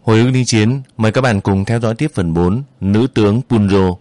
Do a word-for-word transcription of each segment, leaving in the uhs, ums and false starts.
Hồi ức đi chiến, mời các bạn cùng theo dõi tiếp phần bốn, Nữ tướng Punro.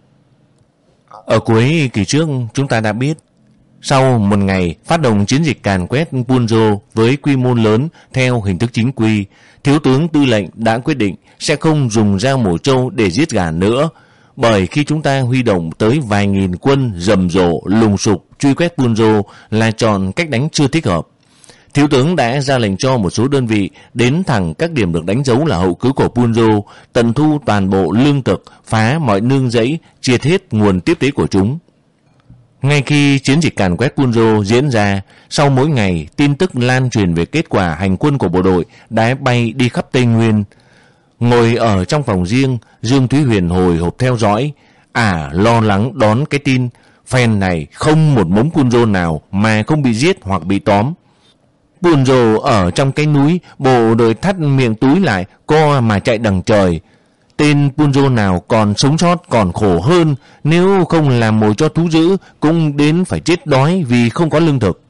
Ở cuối kỳ trước, chúng ta đã biết, sau một ngày phát động chiến dịch càn quét Punro với quy mô lớn theo hình thức chính quy, thiếu tướng tư lệnh đã quyết định sẽ không dùng dao mổ trâu để giết gà nữa, bởi khi chúng ta huy động tới vài nghìn quân rầm rộ lùng sục truy quét Punro là chọn cách đánh chưa thích hợp. Thiếu tướng đã ra lệnh cho một số đơn vị đến thẳng các điểm được đánh dấu là hậu cứ của Punro, tận thu toàn bộ lương thực, phá mọi nương rẫy, triệt hết nguồn tiếp tế của chúng. Ngay khi chiến dịch càn quét Punro diễn ra, sau mỗi ngày, tin tức lan truyền về kết quả hành quân của bộ đội đã bay đi khắp Tây Nguyên. Ngồi ở trong phòng riêng, Dương Thúy Huyền hồi hộp theo dõi, à lo lắng đón cái tin, phen này không một mống Punro nào mà không bị giết hoặc bị tóm. Punro ở trong cái núi, bộ đội thắt miệng túi lại, co mà chạy đằng trời. Tên Punro nào còn sống sót còn khổ hơn, nếu không làm mồi cho thú dữ cũng đến phải chết đói vì không có lương thực.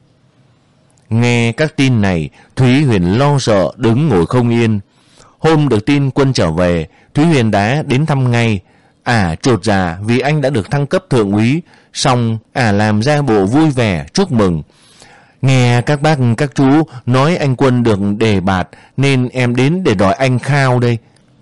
Nghe các tin này, Thúy Huyền lo sợ đứng ngồi không yên. Hôm được tin quân trở về, Thúy Huyền đã đến thăm ngay. À chột dạ vì anh đã được thăng cấp thượng úy, xong à làm ra bộ vui vẻ chúc mừng. Nghe các bác các chú nói anh Quân được đề bạt nên em đến để đòi anh khao đây.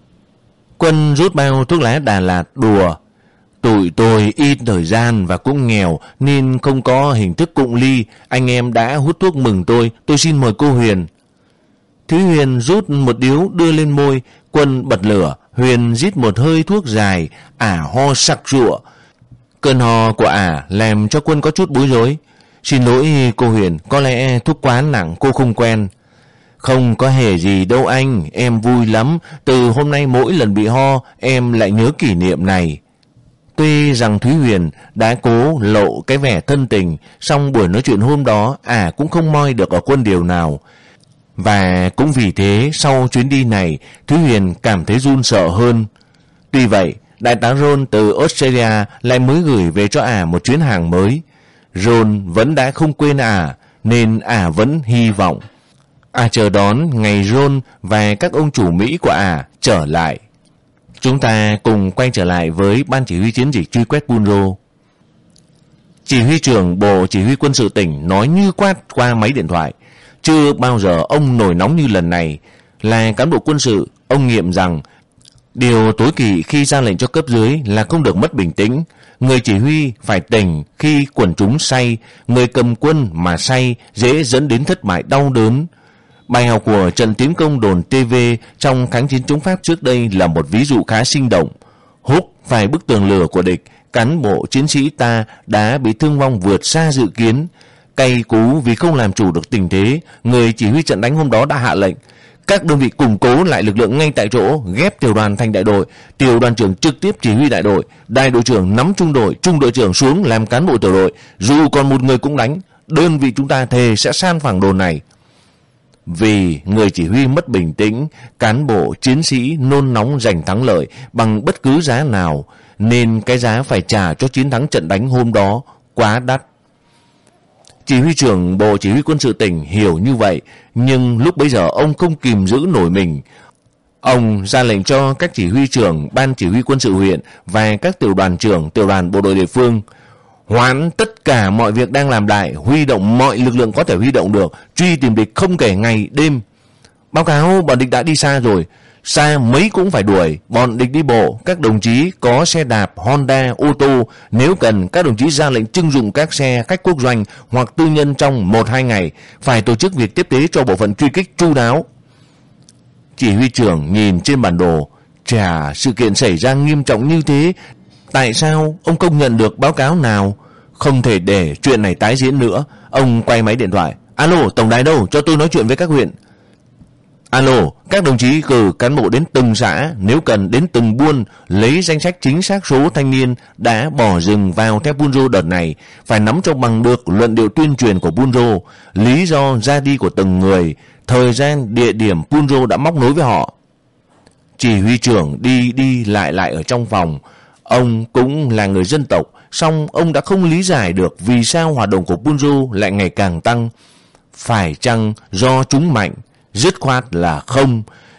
Quân rút bao thuốc lá Đà Lạt đùa. Tụi tôi ít thời gian và cũng nghèo nên không có hình thức cụng ly. Anh em đã hút thuốc mừng tôi, tôi xin mời cô Huyền. Thúy Huyền rút một điếu đưa lên môi, Quân bật lửa. Huyền rít một hơi thuốc dài, ả ho sặc sụa. Cơn ho của ả làm cho Quân có chút bối rối. Xin lỗi cô Huyền, có lẽ thuốc quá nặng cô không quen. Không có hề gì đâu anh, em vui lắm. Từ hôm nay mỗi lần bị ho, em lại nhớ kỷ niệm này. Tuy rằng Thúy Huyền đã cố lộ cái vẻ thân tình, song buổi nói chuyện hôm đó, à cũng không moi được ở Quân điều nào. Và cũng vì thế, sau chuyến đi này, Thúy Huyền cảm thấy run sợ hơn. Tuy vậy, đại tá Ron từ Australia lại mới gửi về cho ả một chuyến hàng mới. Ron vẫn đã không quên ả, nên ả vẫn hy vọng. Ả chờ đón ngày Ron và các ông chủ Mỹ của ả trở lại. Chúng ta cùng quay trở lại với ban chỉ huy chiến dịch truy quét Punro. Chỉ huy trưởng Bộ Chỉ huy Quân sự tỉnh nói như quát qua máy điện thoại. Chưa bao giờ ông nổi nóng như lần này. Là cán bộ quân sự, ông nghiệm rằng điều tối kỵ khi ra lệnh cho cấp dưới là không được mất bình tĩnh. Người chỉ huy phải tỉnh khi quần chúng say, người cầm quân mà say dễ dẫn đến thất bại đau đớn. Bài học của trận tiến công đồn tê vê trong kháng chiến chống Pháp trước đây là một ví dụ khá sinh động. Húc phải bức tường lửa của địch, cán bộ chiến sĩ ta đã bị thương vong vượt xa dự kiến. Cay cú vì không làm chủ được tình thế, người chỉ huy trận đánh hôm đó đã hạ lệnh các đơn vị củng cố lại lực lượng ngay tại chỗ, ghép tiểu đoàn thành đại đội, tiểu đoàn trưởng trực tiếp chỉ huy đại đội, đại đội trưởng nắm trung đội, trung đội trưởng xuống làm cán bộ tiểu đội, dù còn một người cũng đánh. Đơn vị chúng ta thề sẽ san phẳng đồn này. Vì người chỉ huy mất bình tĩnh, cán bộ chiến sĩ nôn nóng giành thắng lợi bằng bất cứ giá nào, nên cái giá phải trả cho chiến thắng trận đánh hôm đó quá đắt. Chỉ huy trưởng Bộ Chỉ huy Quân sự tỉnh hiểu như vậy, nhưng lúc bấy giờ ông không kìm giữ nổi mình. Ông ra lệnh cho các chỉ huy trưởng Ban Chỉ huy Quân sự huyện và các tiểu đoàn trưởng tiểu đoàn bộ đội địa phương hoãn tất cả mọi việc đang làm lại, huy động mọi lực lượng có thể huy động được, truy tìm địch không kể ngày đêm. Báo cáo bọn địch đã đi xa rồi, xa mấy cũng phải đuổi. Bọn địch đi bộ, các đồng chí có xe đạp, Honda, ô tô. Nếu cần, các đồng chí ra lệnh trưng dụng các xe khách quốc doanh hoặc tư nhân trong một hai ngày, phải tổ chức việc tiếp tế cho bộ phận truy kích chu đáo. Chỉ huy trưởng nhìn trên bản đồ, chà, sự kiện xảy ra nghiêm trọng như thế, tại sao ông không nhận được báo cáo nào? Không thể để chuyện này tái diễn nữa. Ông quay máy điện thoại. Alo, tổng đài đâu, cho tôi nói chuyện với các huyện. Alo, các đồng chí cử cán bộ đến từng xã, nếu cần đến từng buôn, lấy danh sách chính xác số thanh niên đã bỏ rừng vào theo Punro đợt này, phải nắm cho bằng được luận điệu tuyên truyền của Punro, lý do ra đi của từng người, thời gian, địa điểm Punro đã móc nối với họ. Chỉ huy trưởng đi đi lại lại ở trong phòng. Ông cũng là người dân tộc, song ông đã không lý giải được vì sao hoạt động của Punro lại ngày càng tăng. Phải chăng do chúng mạnh? Dứt khoát là không.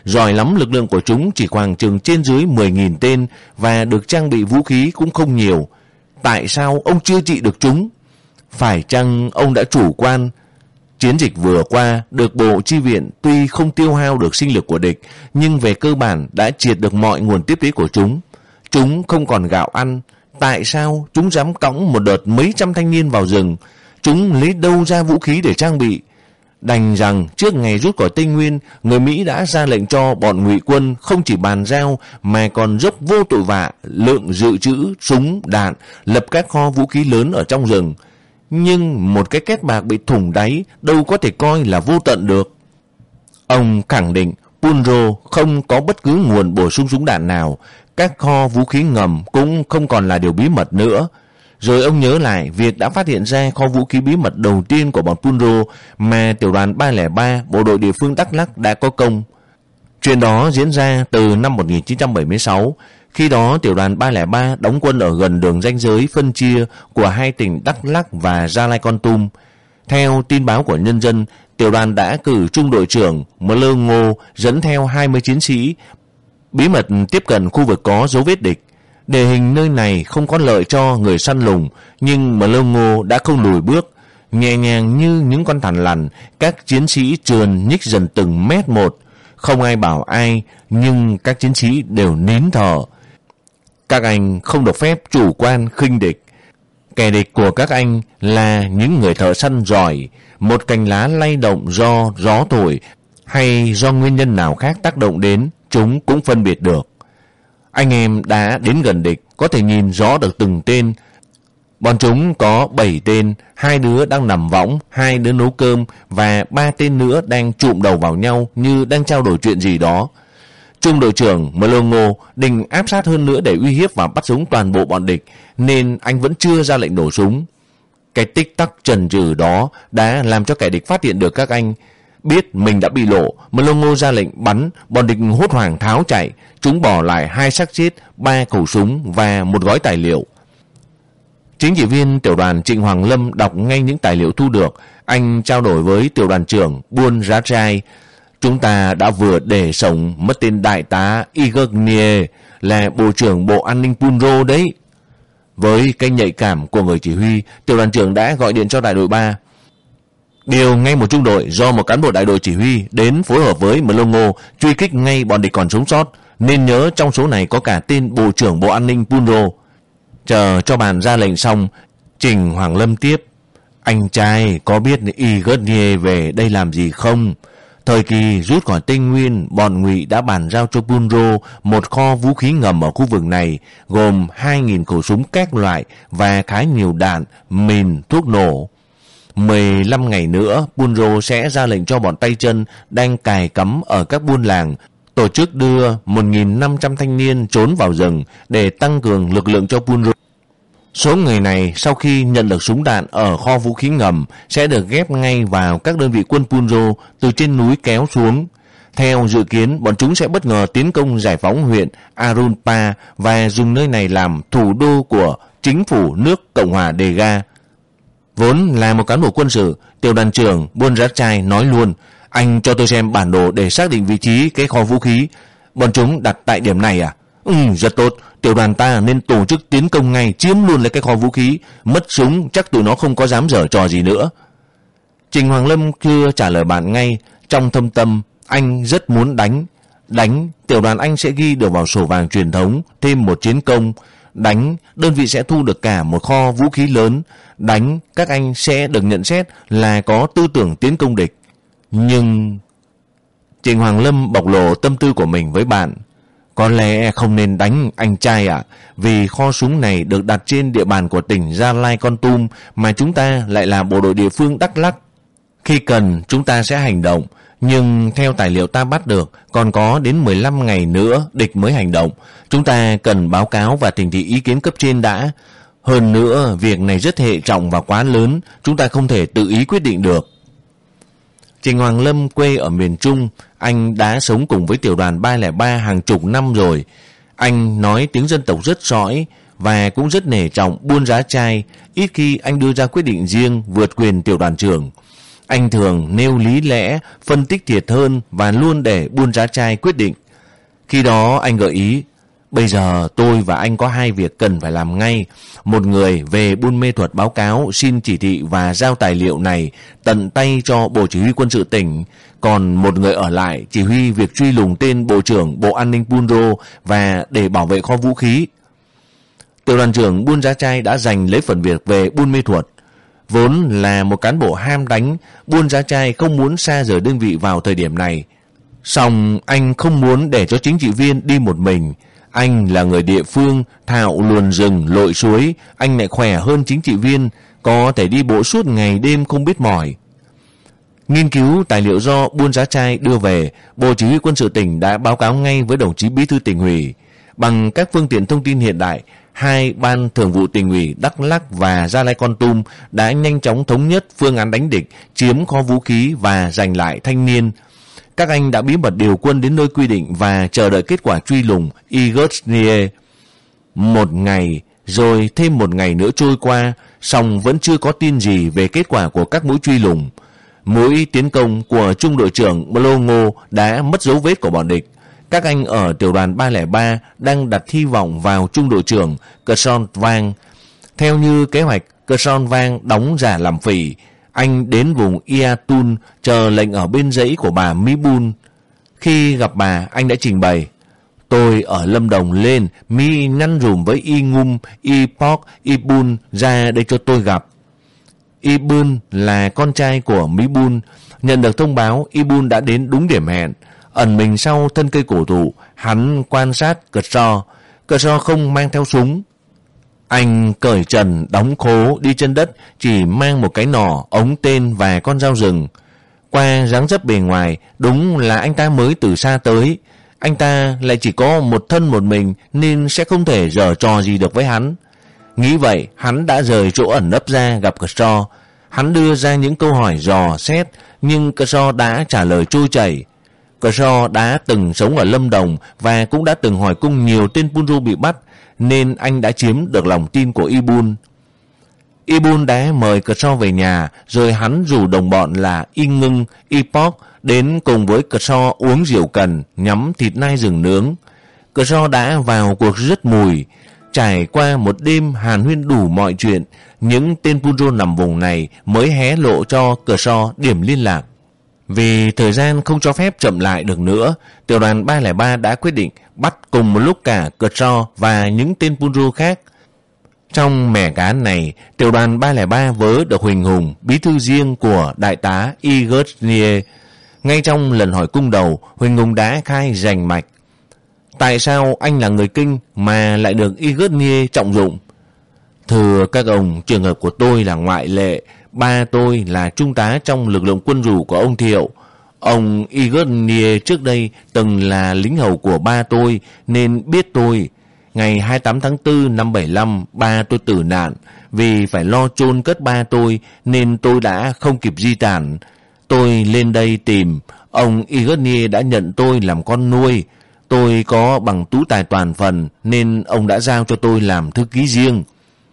Giỏi lắm, lực lượng của chúng chỉ khoảng chừng trên dưới mười nghìn tên và được trang bị vũ khí cũng không nhiều. Tại sao ông chưa trị được chúng? Phải chăng ông đã chủ quan? Chiến dịch vừa qua, được bộ chi viện tuy không tiêu hao được sinh lực của địch, nhưng về cơ bản đã triệt được mọi nguồn tiếp tế của chúng. Chúng không còn gạo ăn. Tại sao chúng dám cõng một đợt mấy trăm thanh niên vào rừng? Chúng lấy đâu ra vũ khí để trang bị? Đành rằng trước ngày rút khỏi Tây Nguyên, người Mỹ đã ra lệnh cho bọn ngụy quân không chỉ bàn giao mà còn dốc vô tội vạ lượng dự trữ súng đạn, lập các kho vũ khí lớn ở trong rừng. Nhưng một cái két bạc bị thủng đáy đâu có thể coi là vô tận được. Ông khẳng định Punro không có bất cứ nguồn bổ sung súng đạn nào, các kho vũ khí ngầm cũng không còn là điều bí mật nữa. Rồi ông nhớ lại việc đã phát hiện ra kho vũ khí bí mật đầu tiên của bọn Punro mà tiểu đoàn ba không ba bộ đội địa phương Đắk Lắk đã có công. Chuyện đó diễn ra từ năm một nghìn chín trăm bảy mươi sáu, khi đó tiểu đoàn ba không ba đóng quân ở gần đường ranh giới phân chia của hai tỉnh Đắk Lắk và Gia Lai Kon Tum. Theo tin báo của nhân dân, tiểu đoàn đã cử trung đội trưởng Mơ Lơ Ngô dẫn theo hai mươi chiến sĩ bí mật tiếp cận khu vực có dấu vết địch. Địa hình nơi này không có lợi cho người săn lùng, nhưng Mơ Lơ Ngô đã không lùi bước. Nhẹ nhàng như những con thằn lằn, các chiến sĩ trườn nhích dần từng mét một. Không ai bảo ai, nhưng các chiến sĩ đều nín thở. Các anh không được phép chủ quan khinh địch. Kẻ địch của các anh là những người thợ săn giỏi. Một cành lá lay động do gió thổi hay do nguyên nhân nào khác tác động đến, chúng cũng phân biệt được. Anh em đã đến gần địch, có thể nhìn rõ được từng tên. Bọn chúng có bảy tên, hai đứa đang nằm võng, hai đứa nấu cơm và ba tên nữa đang chụm đầu vào nhau như đang trao đổi chuyện gì đó. Trung đội trưởng Mơ Lơ Ngô định áp sát hơn nữa để uy hiếp và bắt sống toàn bộ bọn địch, nên anh vẫn chưa ra lệnh nổ súng. Cái tích tắc chần chừ đó đã làm cho kẻ địch phát hiện được các anh. Biết mình đã bị lộ, Mơ Lơ Ngô ra lệnh bắn, bọn địch hốt hoảng tháo chạy. Chúng bỏ lại hai xác chết, ba khẩu súng và một gói tài liệu. Chính trị viên tiểu đoàn Trịnh Hoàng Lâm đọc ngay những tài liệu thu được. Anh trao đổi với tiểu đoàn trưởng Buôn Giá Trai. Chúng ta đã vừa để sống mất tên đại tá Igognie, là bộ trưởng bộ an ninh Punro đấy. Với cái nhạy cảm của người chỉ huy, tiểu đoàn trưởng đã gọi điện cho đại đội ba. Điều ngay một trung đội do một cán bộ đại đội chỉ huy đến phối hợp với Mơ Lơ Ngô truy kích ngay bọn địch còn sống sót, nên nhớ trong số này có cả tên bộ trưởng bộ an ninh Punro. Chờ cho bàn ra lệnh xong, Trình Hoàng Lâm tiếp. Anh trai có biết Igognie về đây làm gì không? Thời kỳ rút khỏi Tây Nguyên, bọn Ngụy đã bàn giao cho Punro một kho vũ khí ngầm ở khu vực này, gồm hai nghìn khẩu súng các loại và khá nhiều đạn, mìn, thuốc nổ. mười lăm ngày nữa, Punro sẽ ra lệnh cho bọn tay chân đang cài cắm ở các buôn làng tổ chức đưa một nghìn năm trăm thanh niên trốn vào rừng để tăng cường lực lượng cho Punro. Số người này sau khi nhận được súng đạn ở kho vũ khí ngầm sẽ được ghép ngay vào các đơn vị quân Punro từ trên núi kéo xuống. Theo dự kiến, bọn chúng sẽ bất ngờ tiến công giải phóng huyện Arunpa và dùng nơi này làm thủ đô của chính phủ nước Cộng hòa Đề Ga. Vốn là một cán bộ quân sự, tiểu đoàn trưởng Buôn Giá Trai nói luôn: anh cho tôi xem bản đồ để xác định vị trí cái kho vũ khí. Bọn chúng đặt tại điểm này à? Ừ, rất tốt. Tiểu đoàn ta nên tổ chức tiến công ngay, chiếm luôn lấy cái kho vũ khí. Mất súng chắc tụi nó không có dám giở trò gì nữa. Trình Hoàng Lâm chưa trả lời bạn ngay. Trong thâm tâm anh rất muốn đánh. Đánh, tiểu đoàn anh sẽ ghi được vào sổ vàng truyền thống thêm một chiến công. Đánh, đơn vị sẽ thu được cả một kho vũ khí lớn. Đánh, các anh sẽ được nhận xét là có tư tưởng tiến công địch. Nhưng Trình Hoàng Lâm bộc lộ tâm tư của mình với bạn. Có lẽ không nên đánh anh trai ạ, à, vì kho súng này được đặt trên địa bàn của tỉnh Gia Lai Kon Tum, mà chúng ta lại là bộ đội địa phương Đắk Lắk. Khi cần chúng ta sẽ hành động, nhưng theo tài liệu ta bắt được còn có đến mười lăm ngày nữa địch mới hành động. Chúng ta cần báo cáo và thỉnh thị ý kiến cấp trên đã. Hơn nữa, việc này rất hệ trọng và quá lớn, chúng ta không thể tự ý quyết định được. Trình Hoàng Lâm quê ở miền Trung, anh đã sống cùng với tiểu đoàn ba không ba hàng chục năm rồi. Anh nói tiếng dân tộc rất sõi và cũng rất nể trọng Buôn Giá Trai, ít khi anh đưa ra quyết định riêng vượt quyền tiểu đoàn trưởng. Anh thường nêu lý lẽ, phân tích thiệt hơn và luôn để Buôn Giá Trai quyết định. Khi đó anh gợi ý, bây giờ tôi và anh có hai việc cần phải làm ngay. Một người về Buôn Mê Thuột báo cáo, xin chỉ thị và giao tài liệu này tận tay cho Bộ Chỉ huy Quân sự tỉnh. Còn một người ở lại chỉ huy việc truy lùng tên Bộ trưởng Bộ An ninh Phun Rô và để bảo vệ kho vũ khí. Tiểu đoàn trưởng Buôn Giá Trai đã giành lấy phần việc về Buôn Mê Thuột. Vốn là một cán bộ ham đánh, Buôn Giá Trai không muốn xa rời đơn vị vào thời điểm này. Song anh không muốn để cho chính trị viên đi một mình. Anh là người địa phương, thạo luồn rừng, lội suối, anh lại khỏe hơn chính trị viên, có thể đi bộ suốt ngày đêm không biết mỏi. Nghiên cứu tài liệu do Buôn Giá Trai đưa về, Bộ Chỉ huy Quân sự tỉnh đã báo cáo ngay với đồng chí Bí thư tỉnh ủy. Bằng các phương tiện thông tin hiện đại, hai ban thường vụ tỉnh ủy Đắk Lắk và Gia Lai Kon Tum đã nhanh chóng thống nhất phương án đánh địch, chiếm kho vũ khí và giành lại thanh niên. Các anh đã bí mật điều quân đến nơi quy định và chờ đợi kết quả truy lùng Igosnie. Một ngày, rồi thêm một ngày nữa trôi qua, song vẫn chưa có tin gì về kết quả của các mũi truy lùng. Mũi tiến công của trung đội trưởng Blongo đã mất dấu vết của bọn địch. Các anh ở tiểu đoàn ba không ba đang đặt hy vọng vào trung đội trưởng Kerson Vang. Theo như kế hoạch, Kerson Vang đóng giả làm phỉ. Anh đến vùng Iatun chờ lệnh ở bên dãy của bà Mỹ Bun. Khi gặp bà, anh đã trình bày: tôi ở Lâm Đồng lên, Mi nhăn rùm với Y Ngum, Y Pok, Y Bun ra đây cho tôi gặp. Y Bun là con trai của Mỹ Bun. Nhận được thông báo, Y Bun đã đến đúng điểm hẹn. Ẩn mình sau thân cây cổ thụ, hắn quan sát Kershaw. Kershaw không mang theo súng. Anh cởi trần, đóng khố, đi chân đất, chỉ mang một cái nỏ, ống tên và con dao rừng. Qua dáng dấp bề ngoài, đúng là anh ta mới từ xa tới. Anh ta lại chỉ có một thân một mình nên sẽ không thể giở trò gì được với hắn. Nghĩ vậy, hắn đã rời chỗ ẩn nấp ra gặp Kershaw. Hắn đưa ra những câu hỏi dò xét, nhưng Kershaw đã trả lời trôi chảy. Kershaw đã từng sống ở Lâm Đồng và cũng đã từng hỏi cung nhiều tên Punro bị bắt, nên anh đã chiếm được lòng tin của Y Bun. Y Bun đã mời Kershaw về nhà, rồi hắn rủ đồng bọn là Y Ngưng, Y Pok đến cùng với Kershaw uống rượu cần, nhắm thịt nai rừng nướng. Kershaw đã vào cuộc rất mùi. Trải qua một đêm hàn huyên đủ mọi chuyện, những tên Punro nằm vùng này mới hé lộ cho Kershaw điểm liên lạc. Vì thời gian không cho phép chậm lại được nữa, tiểu đoàn ba không ba đã quyết định bắt cùng một lúc cả Kershaw và những tên Punro khác. Trong mẻ cá này, tiểu đoàn ba không ba vớ được Huỳnh Hùng, bí thư riêng của đại tá Igosnie. Ngay trong lần hỏi cung đầu, Huỳnh Hùng đã khai rành mạch. Tại sao anh là người Kinh mà lại được Igosnie trọng dụng? Thưa các ông, trường hợp của tôi là ngoại lệ. Ba tôi là trung tá trong lực lượng quân rủ của ông Thiệu. Ông Igosnie trước đây từng là lính hầu của ba tôi nên biết tôi. Ngày hai mươi tám tháng tư năm bảy mươi lăm, ba tôi tử nạn. Vì phải lo chôn cất ba tôi nên tôi đã không kịp di tản. Tôi lên đây tìm. Ông Igosnie đã nhận tôi làm con nuôi. Tôi có bằng tú tài toàn phần nên ông đã giao cho tôi làm thư ký riêng.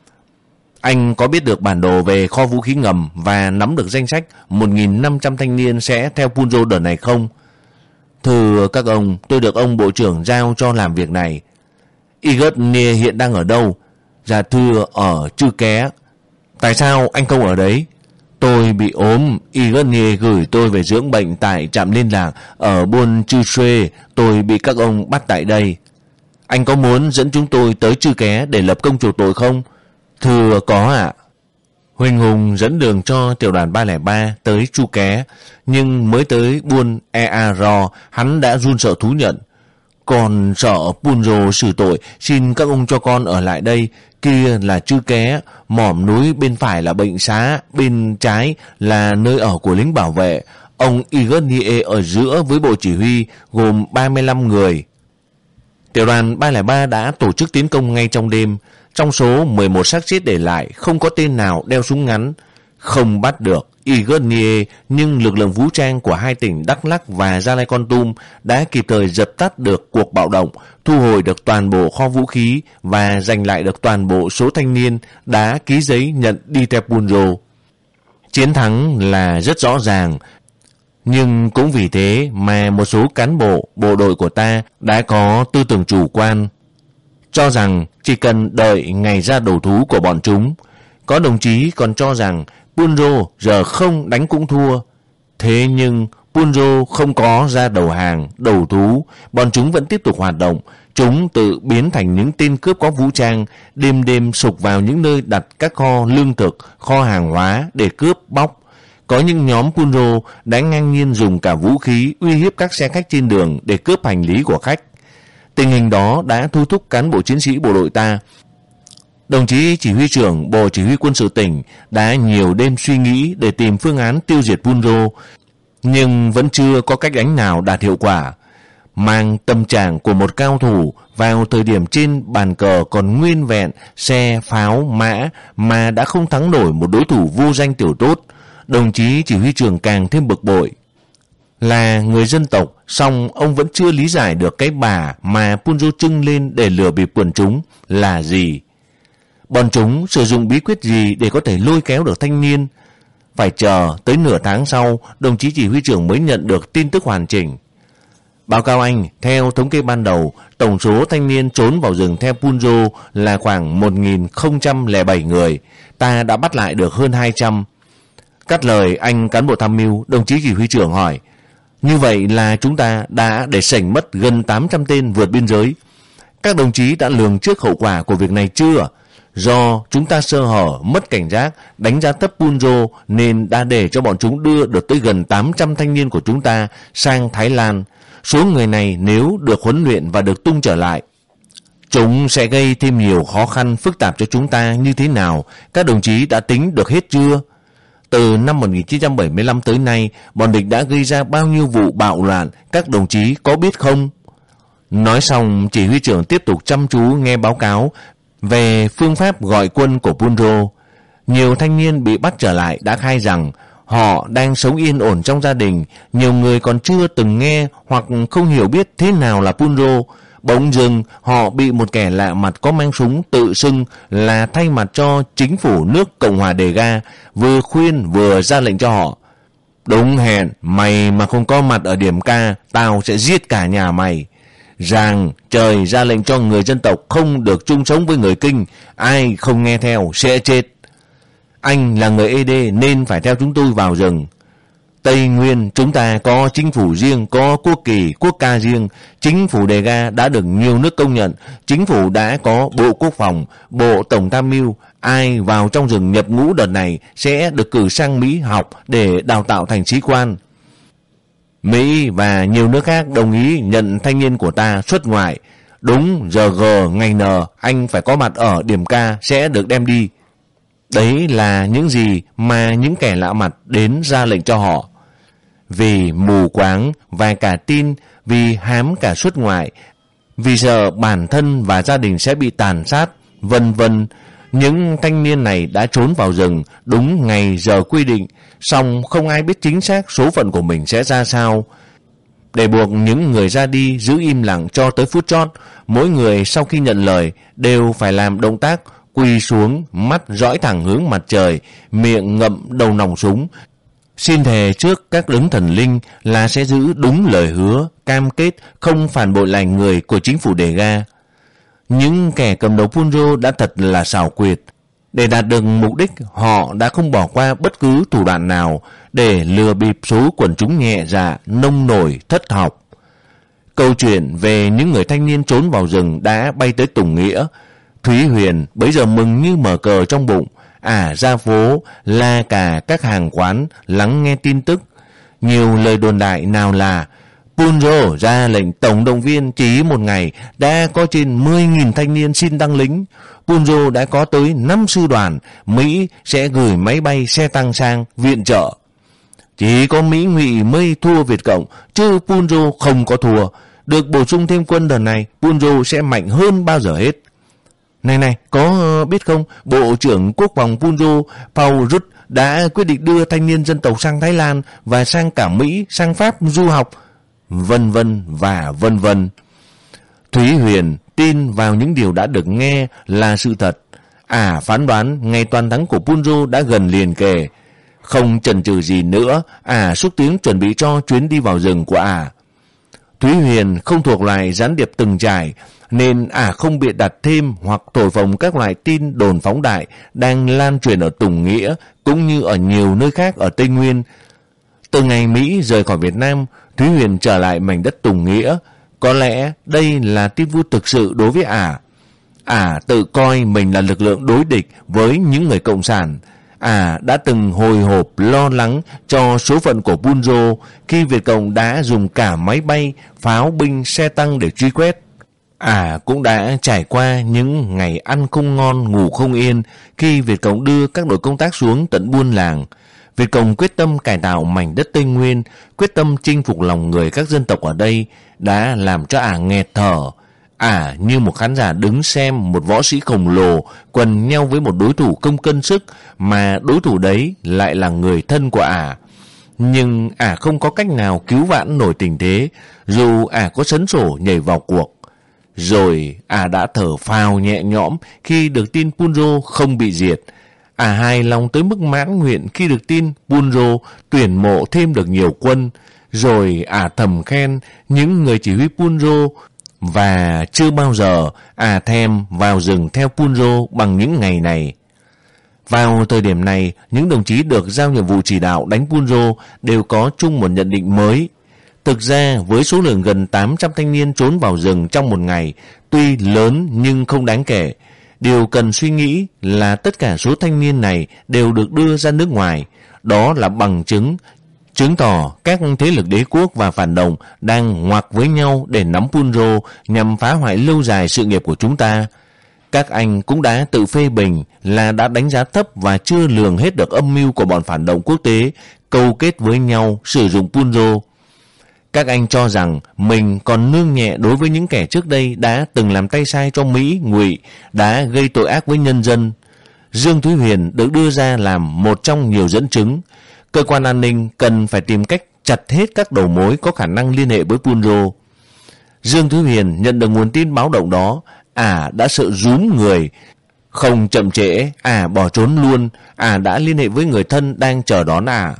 Anh có biết được bản đồ về kho vũ khí ngầm và nắm được danh sách một nghìn năm trăm thanh niên sẽ theo Punro đợt này không? Thưa các ông, tôi được ông bộ trưởng giao cho làm việc này. Igosnie hiện đang ở đâu? Dạ thưa, ở Chư Ké. Tại sao anh không ở đấy? Tôi bị ốm, Igosnie gửi tôi về dưỡng bệnh tại trạm liên lạc ở Buôn Chư Xuê. Tôi bị các ông bắt tại đây. Anh có muốn dẫn chúng tôi tới Chư Ké để lập công chuộc tội không? Thưa có ạ. À. Huỳnh Hùng dẫn đường cho tiểu đoàn ba không ba tới Chu Ké, nhưng mới tới Buôn Ea Ro, hắn đã run sợ thú nhận. Còn sợ Punro xử tội, xin các ông cho con ở lại đây. Kia là Chư Ké, mỏm núi bên phải là bệnh xá, bên trái là nơi ở của lính bảo vệ. Ông Igosnie ở giữa với bộ chỉ huy gồm ba mươi lăm người. Tiểu đoàn ba không ba đã tổ chức tiến công ngay trong đêm. Trong số mười một xác chết để lại, không có tên nào đeo súng ngắn. Không bắt được Igosnie, nhưng lực lượng vũ trang của hai tỉnh Đắk Lắk và Gia Lai Kon Tum đã kịp thời dập tắt được cuộc bạo động, thu hồi được toàn bộ kho vũ khí và giành lại được toàn bộ số thanh niên đã ký giấy nhận đi theo Punro. Chiến thắng là rất rõ ràng, nhưng cũng vì thế mà một số cán bộ, bộ đội của ta đã có tư tưởng chủ quan, cho rằng chỉ cần đợi ngày ra đầu thú của bọn chúng. Có đồng chí còn cho rằng Punro giờ không đánh cũng thua. Thế nhưng Punro không có ra đầu hàng, đầu thú, bọn chúng vẫn tiếp tục hoạt động. Chúng tự biến thành những tên cướp có vũ trang, đêm đêm sục vào những nơi đặt các kho lương thực, kho hàng hóa để cướp bóc. Có những nhóm Punro đã ngang nhiên dùng cả vũ khí uy hiếp các xe khách trên đường để cướp hành lý của khách. Tình hình đó đã thôi thúc cán bộ chiến sĩ bộ đội ta. Đồng chí chỉ huy trưởng Bộ Chỉ huy Quân sự tỉnh đã nhiều đêm suy nghĩ để tìm phương án tiêu diệt Punro, nhưng vẫn chưa có cách đánh nào đạt hiệu quả. Mang tâm trạng của một cao thủ vào thời điểm trên bàn cờ còn nguyên vẹn xe, pháo, mã mà đã không thắng nổi một đối thủ vô danh tiểu tốt, đồng chí chỉ huy trưởng càng thêm bực bội. Là người dân tộc, song ông vẫn chưa lý giải được cái bà mà Punro trưng lên để lừa bịp quần chúng là gì. Bọn chúng sử dụng bí quyết gì để có thể lôi kéo được thanh niên? Phải chờ tới nửa tháng sau, đồng chí chỉ huy trưởng mới nhận được tin tức hoàn chỉnh. Báo cáo anh, theo thống kê ban đầu, tổng số thanh niên trốn vào rừng theo Punro là khoảng một nghìn không trăm lẻ bảy người. Ta đã bắt lại được hơn hai trăm. Cắt lời anh cán bộ tham mưu, đồng chí chỉ huy trưởng hỏi, như vậy là chúng ta đã để sảnh mất gần tám trăm tên vượt biên giới. Các đồng chí đã lường trước hậu quả của việc này chưa? Do chúng ta sơ hở, mất cảnh giác, đánh giá thấp Punro nên đã để cho bọn chúng đưa được tới gần tám trăm thanh niên của chúng ta sang Thái Lan. Số người này nếu được huấn luyện và được tung trở lại, chúng sẽ gây thêm nhiều khó khăn phức tạp cho chúng ta như thế nào? Các đồng chí đã tính được hết chưa? Từ năm một nghìn chín trăm bảy mươi lăm tới nay, bọn địch đã gây ra bao nhiêu vụ bạo loạn, các đồng chí có biết không? Nói xong, chỉ huy trưởng tiếp tục chăm chú nghe báo cáo về phương pháp gọi quân của Punro. Nhiều thanh niên bị bắt trở lại đã khai rằng họ đang sống yên ổn trong gia đình. Nhiều người còn chưa từng nghe hoặc không hiểu biết thế nào là Punro. Bỗng dưng họ bị một kẻ lạ mặt có mang súng tự xưng là thay mặt cho chính phủ nước Cộng hòa Đề Ga, vừa khuyên vừa ra lệnh cho họ. Đúng hẹn, mày mà không có mặt ở điểm ca, tao sẽ giết cả nhà mày. Rằng trời ra lệnh cho người dân tộc không được chung sống với người Kinh, ai không nghe theo sẽ chết. Anh là người ê đê nên phải theo chúng tôi vào rừng. Tây Nguyên chúng ta có chính phủ riêng, có quốc kỳ, quốc ca riêng. Chính phủ Đề Ga đã được nhiều nước công nhận. Chính phủ đã có Bộ Quốc phòng, Bộ Tổng tham mưu. Ai vào trong rừng nhập ngũ đợt này sẽ được cử sang Mỹ học để đào tạo thành sĩ quan. Mỹ và nhiều nước khác đồng ý nhận thanh niên của ta xuất ngoại. Đúng giờ G ngày N anh phải có mặt ở điểm ca sẽ được đem đi. Đấy là những gì mà những kẻ lạ mặt đến ra lệnh cho họ. Vì mù quáng và cả tin, vì hám cả xuất ngoại, vì sợ bản thân và gia đình sẽ bị tàn sát, vân vân. Những thanh niên này đã trốn vào rừng đúng ngày giờ quy định, song không ai biết chính xác số phận của mình sẽ ra sao. Để buộc những người ra đi giữ im lặng cho tới phút chót, mỗi người sau khi nhận lời đều phải làm động tác quỳ xuống, mắt dõi thẳng hướng mặt trời, miệng ngậm đầu nòng súng, xin thề trước các đấng thần linh là sẽ giữ đúng lời hứa, cam kết không phản bội lại người của chính phủ Đề Ga. Những kẻ cầm đầu Punro đã thật là xảo quyệt. Để đạt được mục đích, họ đã không bỏ qua bất cứ thủ đoạn nào để lừa bịp số quần chúng nhẹ dạ, nông nổi, thất học. Câu chuyện về những người thanh niên trốn vào rừng đã bay tới Tùng Nghĩa. Thúy Huyền bấy giờ mừng như mở cờ trong bụng, ả ra phố, la cả các hàng quán lắng nghe tin tức. Nhiều lời đồn đại nào là Punro ra lệnh tổng động viên chỉ một ngày đã có trên mười nghìn thanh niên xin đăng lính. Punro đã có tới năm sư đoàn, Mỹ sẽ gửi máy bay xe tăng sang viện trợ. Chỉ có Mỹ Ngụy mới thua Việt Cộng, chứ Punro không có thua. Được bổ sung thêm quân đợt này, Punro sẽ mạnh hơn bao giờ hết. Này này, có biết không, Bộ trưởng Quốc phòng Punro Paul Rudd đã quyết định đưa thanh niên dân tộc sang Thái Lan và sang cả Mỹ, sang Pháp du học, vân vân và vân vân. Thúy Huyền tin vào những điều đã được nghe là sự thật. À phán đoán ngày toàn thắng của Punro đã gần liền kề. Không chần chừ gì nữa, ả xúc tiến chuẩn bị cho chuyến đi vào rừng của ả. Thúy Huyền không thuộc loài gián điệp từng trải, nên ả không bịa đặt thêm hoặc thổi phồng các loại tin đồn phóng đại đang lan truyền ở Tùng Nghĩa cũng như ở nhiều nơi khác ở Tây Nguyên. Từ ngày Mỹ rời khỏi Việt Nam, Thúy Huyền trở lại mảnh đất Tùng Nghĩa. Có lẽ đây là tin vui thực sự đối với ả. Ả tự coi mình là lực lượng đối địch với những người cộng sản. Ả đã từng hồi hộp lo lắng cho số phận của Punro khi Việt Cộng đã dùng cả máy bay, pháo binh, xe tăng để truy quét. Ả cũng đã trải qua những ngày ăn không ngon, ngủ không yên khi Việt Cộng đưa các đội công tác xuống tận buôn làng. Việt Cộng quyết tâm cải tạo mảnh đất Tây Nguyên, quyết tâm chinh phục lòng người các dân tộc ở đây, đã làm cho ả nghẹt thở. Ả như một khán giả đứng xem một võ sĩ khổng lồ quần nhau với một đối thủ không cân sức, mà đối thủ đấy lại là người thân của ả. Nhưng ả không có cách nào cứu vãn nổi tình thế, dù ả có sấn sổ nhảy vào cuộc. Rồi ả đã thở phào nhẹ nhõm khi được tin Punro không bị diệt. Ả hài lòng tới mức mãn nguyện khi được tin Punro tuyển mộ thêm được nhiều quân. Rồi ả thầm khen những người chỉ huy Punro, và chưa bao giờ ả thèm vào rừng theo Punro bằng những ngày này. Vào thời điểm này, những đồng chí được giao nhiệm vụ chỉ đạo đánh Punro đều có chung một nhận định mới. Thực ra, với số lượng gần tám trăm thanh niên trốn vào rừng trong một ngày, tuy lớn nhưng không đáng kể. Điều cần suy nghĩ là tất cả số thanh niên này đều được đưa ra nước ngoài. Đó là bằng chứng, chứng tỏ các thế lực đế quốc và phản động đang ngoặc với nhau để nắm Punro nhằm phá hoại lâu dài sự nghiệp của chúng ta. Các anh cũng đã tự phê bình là đã đánh giá thấp và chưa lường hết được âm mưu của bọn phản động quốc tế câu kết với nhau sử dụng Punro. Các anh cho rằng mình còn nương nhẹ đối với những kẻ trước đây đã từng làm tay sai cho Mỹ, Ngụy, đã gây tội ác với nhân dân. Dương Thúy Huyền được đưa ra làm một trong nhiều dẫn chứng. Cơ quan an ninh cần phải tìm cách chặt hết các đầu mối có khả năng liên hệ với Punro. Dương Thúy Huyền nhận được nguồn tin báo động đó, ả đã sợ rúm người. Không chậm trễ, ả bỏ trốn luôn. Ả đã liên hệ với người thân đang chờ đón ả.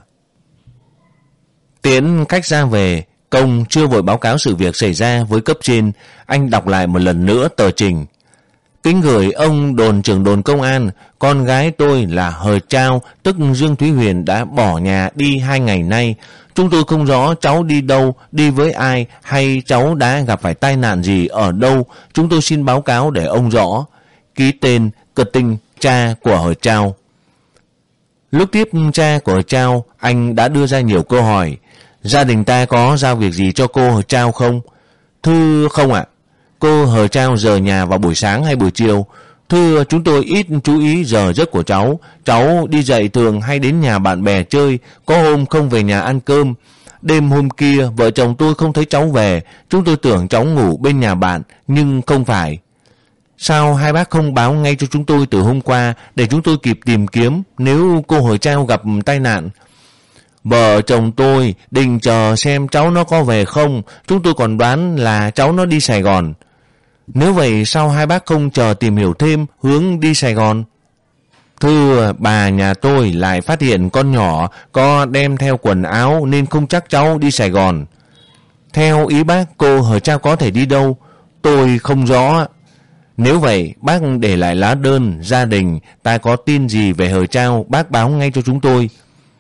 Tiễn khách ra về, Công chưa vội báo cáo sự việc xảy ra với cấp trên. Anh đọc lại một lần nữa tờ trình. Kính gửi ông đồn trưởng đồn công an, con gái tôi là Hờ Trao, tức Dương Thúy Huyền đã bỏ nhà đi hai ngày nay. Chúng tôi không rõ cháu đi đâu, đi với ai, hay cháu đã gặp phải tai nạn gì ở đâu. Chúng tôi xin báo cáo để ông rõ. Ký tên Cật Tinh, cha của Hờ Trao. Lúc tiếp cha của Hờ Trao, anh đã đưa ra nhiều câu hỏi. Gia đình ta có giao việc gì cho cô Hờ Trao không? Thưa không ạ. Cô Hờ Trao rời nhà vào buổi sáng hay buổi chiều? Thưa, chúng tôi ít chú ý giờ giấc của cháu. Cháu đi dậy thường hay đến nhà bạn bè chơi, có hôm không về nhà ăn cơm. Đêm hôm kia, vợ chồng tôi không thấy cháu về. Chúng tôi tưởng cháu ngủ bên nhà bạn, nhưng không phải. Sao hai bác không báo ngay cho chúng tôi từ hôm qua để chúng tôi kịp tìm kiếm nếu cô Hờ Trao gặp tai nạn? Vợ chồng tôi định chờ xem cháu nó có về không. Chúng tôi còn đoán là cháu nó đi Sài Gòn. Nếu vậy sao hai bác không chờ tìm hiểu thêm hướng đi Sài Gòn? Thưa, bà nhà tôi lại phát hiện con nhỏ có đem theo quần áo nên không chắc cháu đi Sài Gòn. Theo ý bác, cô Hờ Trao có thể đi đâu? Tôi không rõ. Nếu vậy, bác để lại lá đơn, gia đình, ta có tin gì về Hờ Trao, bác báo ngay cho chúng tôi.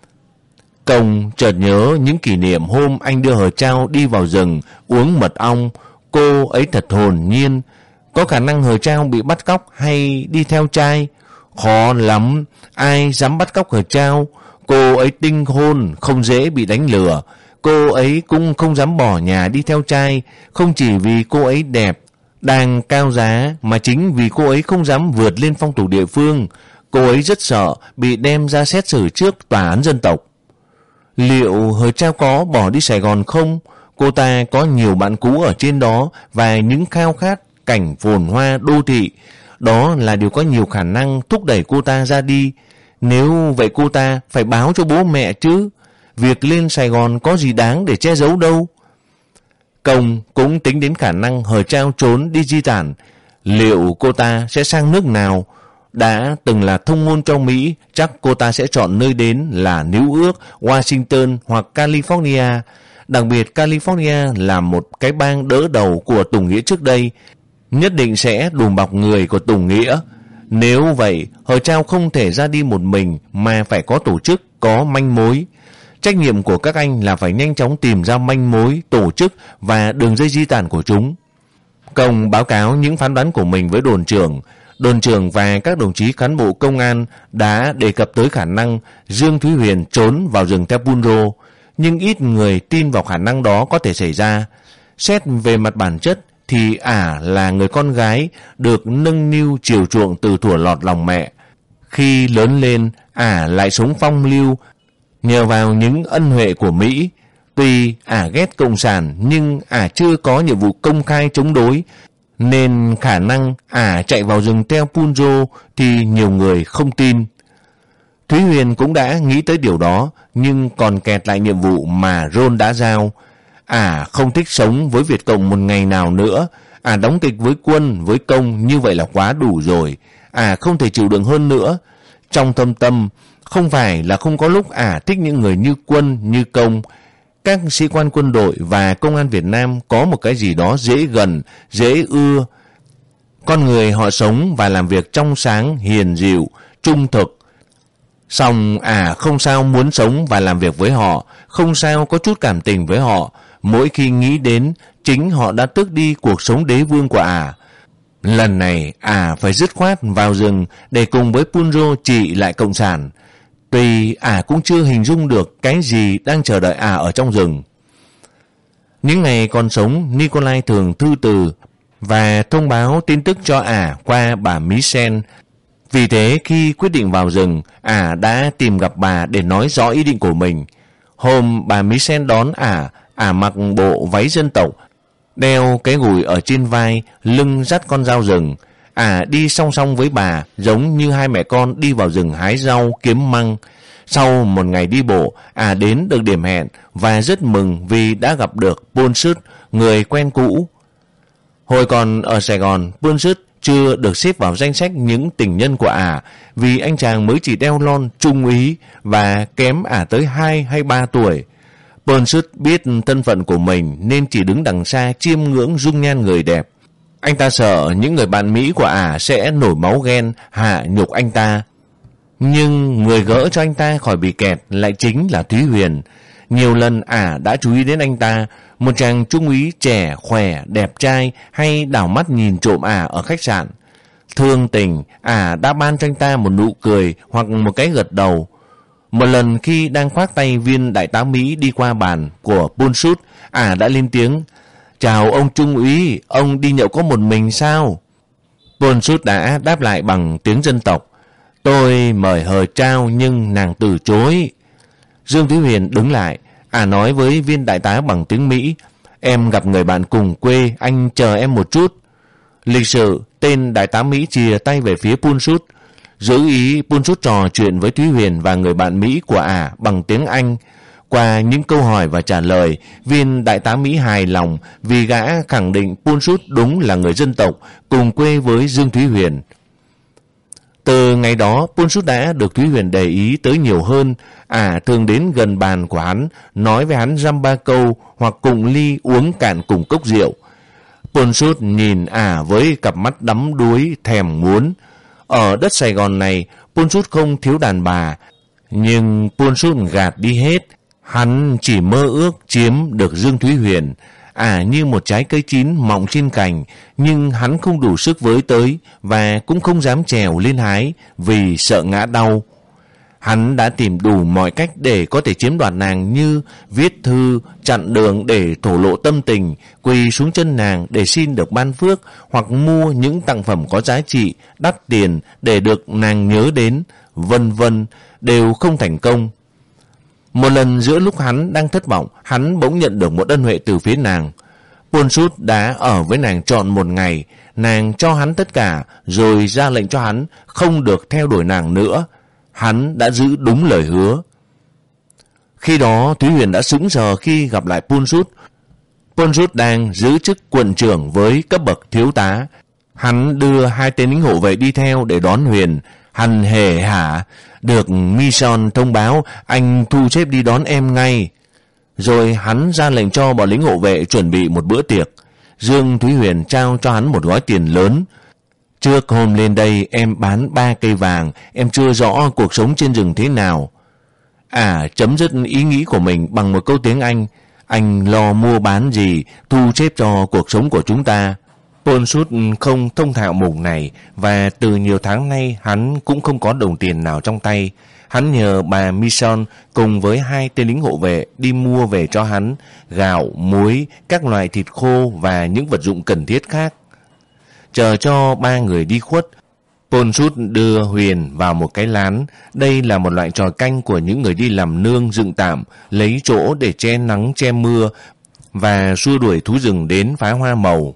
Công chợt nhớ những kỷ niệm hôm anh đưa Hờ Trao đi vào rừng, uống mật ong. Cô ấy thật hồn nhiên. Có khả năng Hờ Trao bị bắt cóc hay đi theo trai? Khó lắm, ai dám bắt cóc Hờ Trao? Cô ấy tinh khôn, không dễ bị đánh lừa. Cô ấy cũng không dám bỏ nhà đi theo trai, không chỉ vì cô ấy đẹp, đang cao giá, mà chính vì cô ấy không dám vượt lên phong tục địa phương. Cô ấy rất sợ bị đem ra xét xử trước tòa án dân tộc. Liệu Hờ Trao có bỏ đi Sài Gòn không? Cô ta có nhiều bạn cũ ở trên đó và những khao khát cảnh phồn hoa đô thị. Đó là điều có nhiều khả năng thúc đẩy cô ta ra đi. Nếu vậy cô ta phải báo cho bố mẹ chứ. Việc lên Sài Gòn có gì đáng để che giấu đâu. Công cũng tính đến khả năng Hờ Trao trốn đi di tản. Liệu cô ta sẽ sang nước nào? đã từng là thông ngôn cho Mỹ, chắc cô ta sẽ chọn nơi đến là New York, Washington hoặc California. Đặc biệt California là một cái bang đỡ đầu của Tùng Nghĩa trước đây, nhất định sẽ đùm bọc người của Tùng Nghĩa. Nếu vậy, Hờ Trao không thể ra đi một mình mà phải có tổ chức, có manh mối. Trách nhiệm của các anh là phải nhanh chóng tìm ra manh mối, tổ chức và đường dây di tản của chúng. Công báo cáo những phán đoán của mình với đồn trưởng. Đồn trưởng và các đồng chí cán bộ công an đã đề cập tới khả năng Dương Thúy Huyền trốn vào rừng theo Punro, nhưng ít người tin vào khả năng đó có thể xảy ra. Xét về mặt bản chất thì ả là người con gái được nâng niu chiều chuộng từ thuở lọt lòng mẹ. Khi lớn lên, ả lại sống phong lưu nhờ vào những ân huệ của Mỹ. Tuy ả ghét cộng sản nhưng ả chưa có nhiệm vụ công khai chống đối, nên khả năng ả chạy vào rừng theo Punro thì nhiều người không tin. Thúy Huyền cũng đã nghĩ tới điều đó, nhưng còn kẹt lại nhiệm vụ mà Ron đã giao. Ả không thích sống với Việt Cộng một ngày nào nữa. Ả đóng kịch với Quân, với Công như vậy là quá đủ rồi. Ả không thể chịu đựng hơn nữa. Trong thâm tâm, không phải là không có lúc ả thích những người như Quân, như Công. Các sĩ quan quân đội và công an Việt Nam có một cái gì đó dễ gần, dễ ưa. Con người họ sống và làm việc trong sáng, hiền dịu, trung thực. Song ả không sao muốn sống và làm việc với họ, không sao có chút cảm tình với họ. Mỗi khi nghĩ đến, chính họ đã tước đi cuộc sống đế vương của ả. Lần này ả phải dứt khoát vào rừng để cùng với Punro trị lại cộng sản. Tuy ả cũng chưa hình dung được cái gì đang chờ đợi ả ở trong rừng. Những ngày còn sống, Nikolai thường thư từ và thông báo tin tức cho ả qua bà Michel. Vì thế khi quyết định vào rừng, ả đã tìm gặp bà để nói rõ ý định của mình. Hôm bà Michel đón ả, ả mặc bộ váy dân tộc, đeo cái gùi ở trên vai, lưng dắt con dao rừng. Ả đi song song với bà, giống như hai mẹ con đi vào rừng hái rau, kiếm măng. Sau một ngày đi bộ, ả đến được điểm hẹn và rất mừng vì đã gặp được Paul Sut, người quen cũ. Hồi còn ở Sài Gòn, Paul Sut chưa được xếp vào danh sách những tình nhân của ả, vì anh chàng mới chỉ đeo lon trung úy và kém ả tới hai hay ba tuổi. Paul Sut biết thân phận của mình nên chỉ đứng đằng xa chiêm ngưỡng dung nhan người đẹp. Anh ta sợ những người bạn Mỹ của ả sẽ nổi máu ghen, hạ nhục anh ta. Nhưng người gỡ cho anh ta khỏi bị kẹt lại chính là Thúy Huyền. Nhiều lần ả đã chú ý đến anh ta, một chàng trung úy trẻ, khỏe, đẹp trai hay đảo mắt nhìn trộm ả ở khách sạn. Thương tình, ả đã ban cho anh ta một nụ cười hoặc một cái gật đầu. Một lần khi đang khoác tay viên đại tá Mỹ đi qua bàn của Paul Sut, ả đã lên tiếng: "Chào ông trung úy, ông đi nhậu có một mình sao?" Paul Sut đã đáp lại bằng tiếng dân tộc: "Tôi mời Hờ Trao nhưng nàng từ chối." Dương Thúy Huyền đứng lại, ả nói với viên đại tá bằng tiếng Mỹ: "Em gặp người bạn cùng quê, anh chờ em một chút." Lịch sự, tên đại tá Mỹ chìa tay về phía Paul Sut. Giữ ý, Paul Sut trò chuyện với Thúy Huyền và người bạn Mỹ của ả bằng tiếng Anh. Qua những câu hỏi và trả lời, viên đại tá Mỹ hài lòng vì gã khẳng định Paul Sut đúng là người dân tộc, cùng quê với Dương Thúy Huyền. Từ ngày đó, Paul Sut đã được Thúy Huyền để ý tới nhiều hơn. Ả thường đến gần bàn của hắn, nói với hắn dăm ba câu hoặc cùng ly uống cạn cùng cốc rượu. Paul Sut nhìn ả với cặp mắt đắm đuối, thèm muốn. Ở đất Sài Gòn này, Paul Sut không thiếu đàn bà, nhưng Paul Sut gạt đi hết. Hắn chỉ mơ ước chiếm được Dương Thúy Huyền. Ả như một trái cây chín mọng trên cành, nhưng hắn không đủ sức với tới và cũng không dám trèo lên hái vì sợ ngã đau. Hắn đã tìm đủ mọi cách để có thể chiếm đoạt nàng, như viết thư, chặn đường để thổ lộ tâm tình, quỳ xuống chân nàng để xin được ban phước, hoặc mua những tặng phẩm có giá trị, đắt tiền để được nàng nhớ đến, vân vân, đều không thành công. Một lần giữa lúc hắn đang thất vọng, hắn bỗng nhận được một ân huệ từ phía nàng. Paul Sut đã ở với nàng trọn một ngày, nàng cho hắn tất cả, rồi ra lệnh cho hắn không được theo đuổi nàng nữa. Hắn đã giữ đúng lời hứa. Khi đó, Thúy Huyền đã sững sờ khi gặp lại Paul Sut. Paul Sut đang giữ chức quận trưởng với cấp bậc thiếu tá. Hắn đưa hai tên lính hộ vệ đi theo để đón Huyền. Hắn hề hả, được Michon thông báo anh thu xếp đi đón em ngay. Rồi hắn ra lệnh cho bọn lính hộ vệ chuẩn bị một bữa tiệc. Dương Thúy Huyền trao cho hắn một gói tiền lớn. Trước hôm lên đây em bán ba cây vàng, em chưa rõ cuộc sống trên rừng thế nào. À, chấm dứt ý nghĩ của mình bằng một câu tiếng Anh. Anh lo mua bán gì, thu xếp cho cuộc sống của chúng ta. Paul Sút không thông thạo mục này, và từ nhiều tháng nay hắn cũng không có đồng tiền nào trong tay. Hắn nhờ bà Michon cùng với hai tên lính hộ vệ đi mua về cho hắn gạo, muối, các loại thịt khô và những vật dụng cần thiết khác. Chờ cho ba người đi khuất, Paul Sút đưa Huyền vào một cái lán. Đây là một loại tròi canh của những người đi làm nương dựng tạm, lấy chỗ để che nắng che mưa và xua đuổi thú rừng đến phá hoa màu.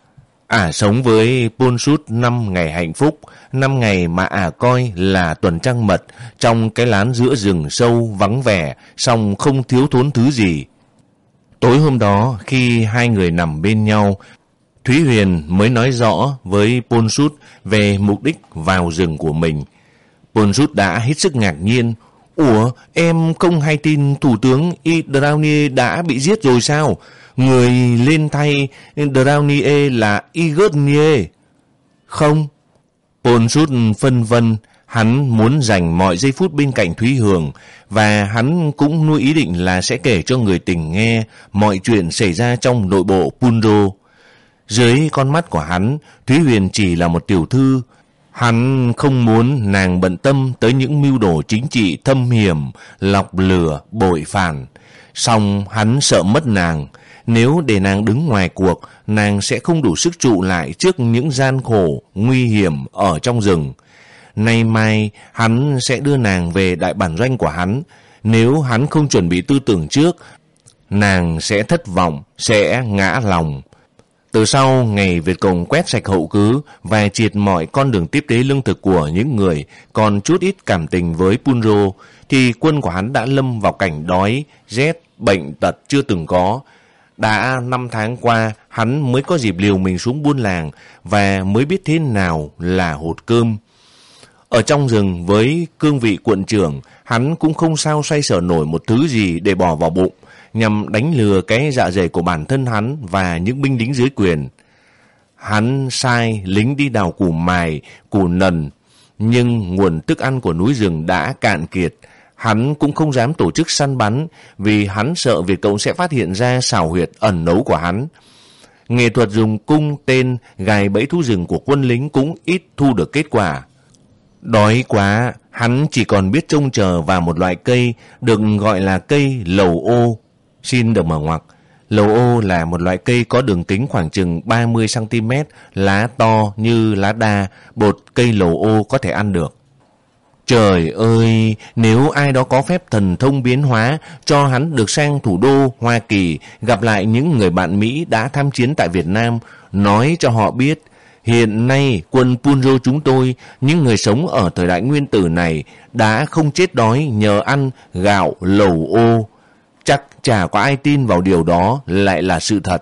Ả sống với Paul Sút năm ngày hạnh phúc, năm ngày mà Ả coi là tuần trăng mật trong cái lán giữa rừng sâu vắng vẻ, song không thiếu thốn thứ gì. Tối hôm đó, khi hai người nằm bên nhau, Thúy Huyền mới nói rõ với Paul Sút về mục đích vào rừng của mình. Paul Sút đã hết sức ngạc nhiên. Ủa, em không hay tin Thủ tướng Idraunier đã bị giết rồi sao? Người lên thay Draunier là Igernier. Không. Paul Sút phân vân. Hắn muốn dành mọi giây phút bên cạnh Thúy Hường, và hắn cũng nuôi ý định là sẽ kể cho người tình nghe mọi chuyện xảy ra trong nội bộ Punro. Dưới con mắt của hắn, Thúy Huyền chỉ là một tiểu thư. Hắn không muốn nàng bận tâm tới những mưu đồ chính trị thâm hiểm, lọc lừa, bội phản. Song hắn sợ mất nàng. Nếu để nàng đứng ngoài cuộc, nàng sẽ không đủ sức trụ lại trước những gian khổ, nguy hiểm ở trong rừng. Nay mai, hắn sẽ đưa nàng về đại bản doanh của hắn. Nếu hắn không chuẩn bị tư tưởng trước, nàng sẽ thất vọng, sẽ ngã lòng. Từ sau ngày Việt Cộng quét sạch hậu cứ và triệt mọi con đường tiếp tế lương thực của những người còn chút ít cảm tình với Punro, thì quân của hắn đã lâm vào cảnh đói, rét, bệnh tật chưa từng có. Đã năm tháng qua, hắn mới có dịp liều mình xuống buôn làng và mới biết thế nào là hột cơm. Ở trong rừng với cương vị quận trưởng, hắn cũng không sao xoay sở nổi một thứ gì để bỏ vào bụng, nhằm đánh lừa cái dạ dày của bản thân hắn và những binh lính dưới quyền. Hắn sai lính đi đào củ mài, củ nần, nhưng nguồn thức ăn của núi rừng đã cạn kiệt. Hắn cũng không dám tổ chức săn bắn, vì hắn sợ Việt Cộng sẽ phát hiện ra xảo huyệt ẩn nấu của hắn. Nghệ thuật dùng cung tên gài bẫy thú rừng của quân lính cũng ít thu được kết quả. Đói quá, hắn chỉ còn biết trông chờ vào một loại cây được gọi là cây lầu ô. Xin được mở ngoặc. Lầu ô là một loại cây có đường kính khoảng chừng ba mươi xăng ti mét, lá to như lá đa, bột cây lầu ô có thể ăn được. Trời ơi, nếu ai đó có phép thần thông biến hóa cho hắn được sang thủ đô Hoa Kỳ, gặp lại những người bạn Mỹ đã tham chiến tại Việt Nam, nói cho họ biết, hiện nay quân Punro chúng tôi, những người sống ở thời đại nguyên tử này, đã không chết đói nhờ ăn gạo lầu ô. Chắc chả có ai tin vào điều đó lại là sự thật.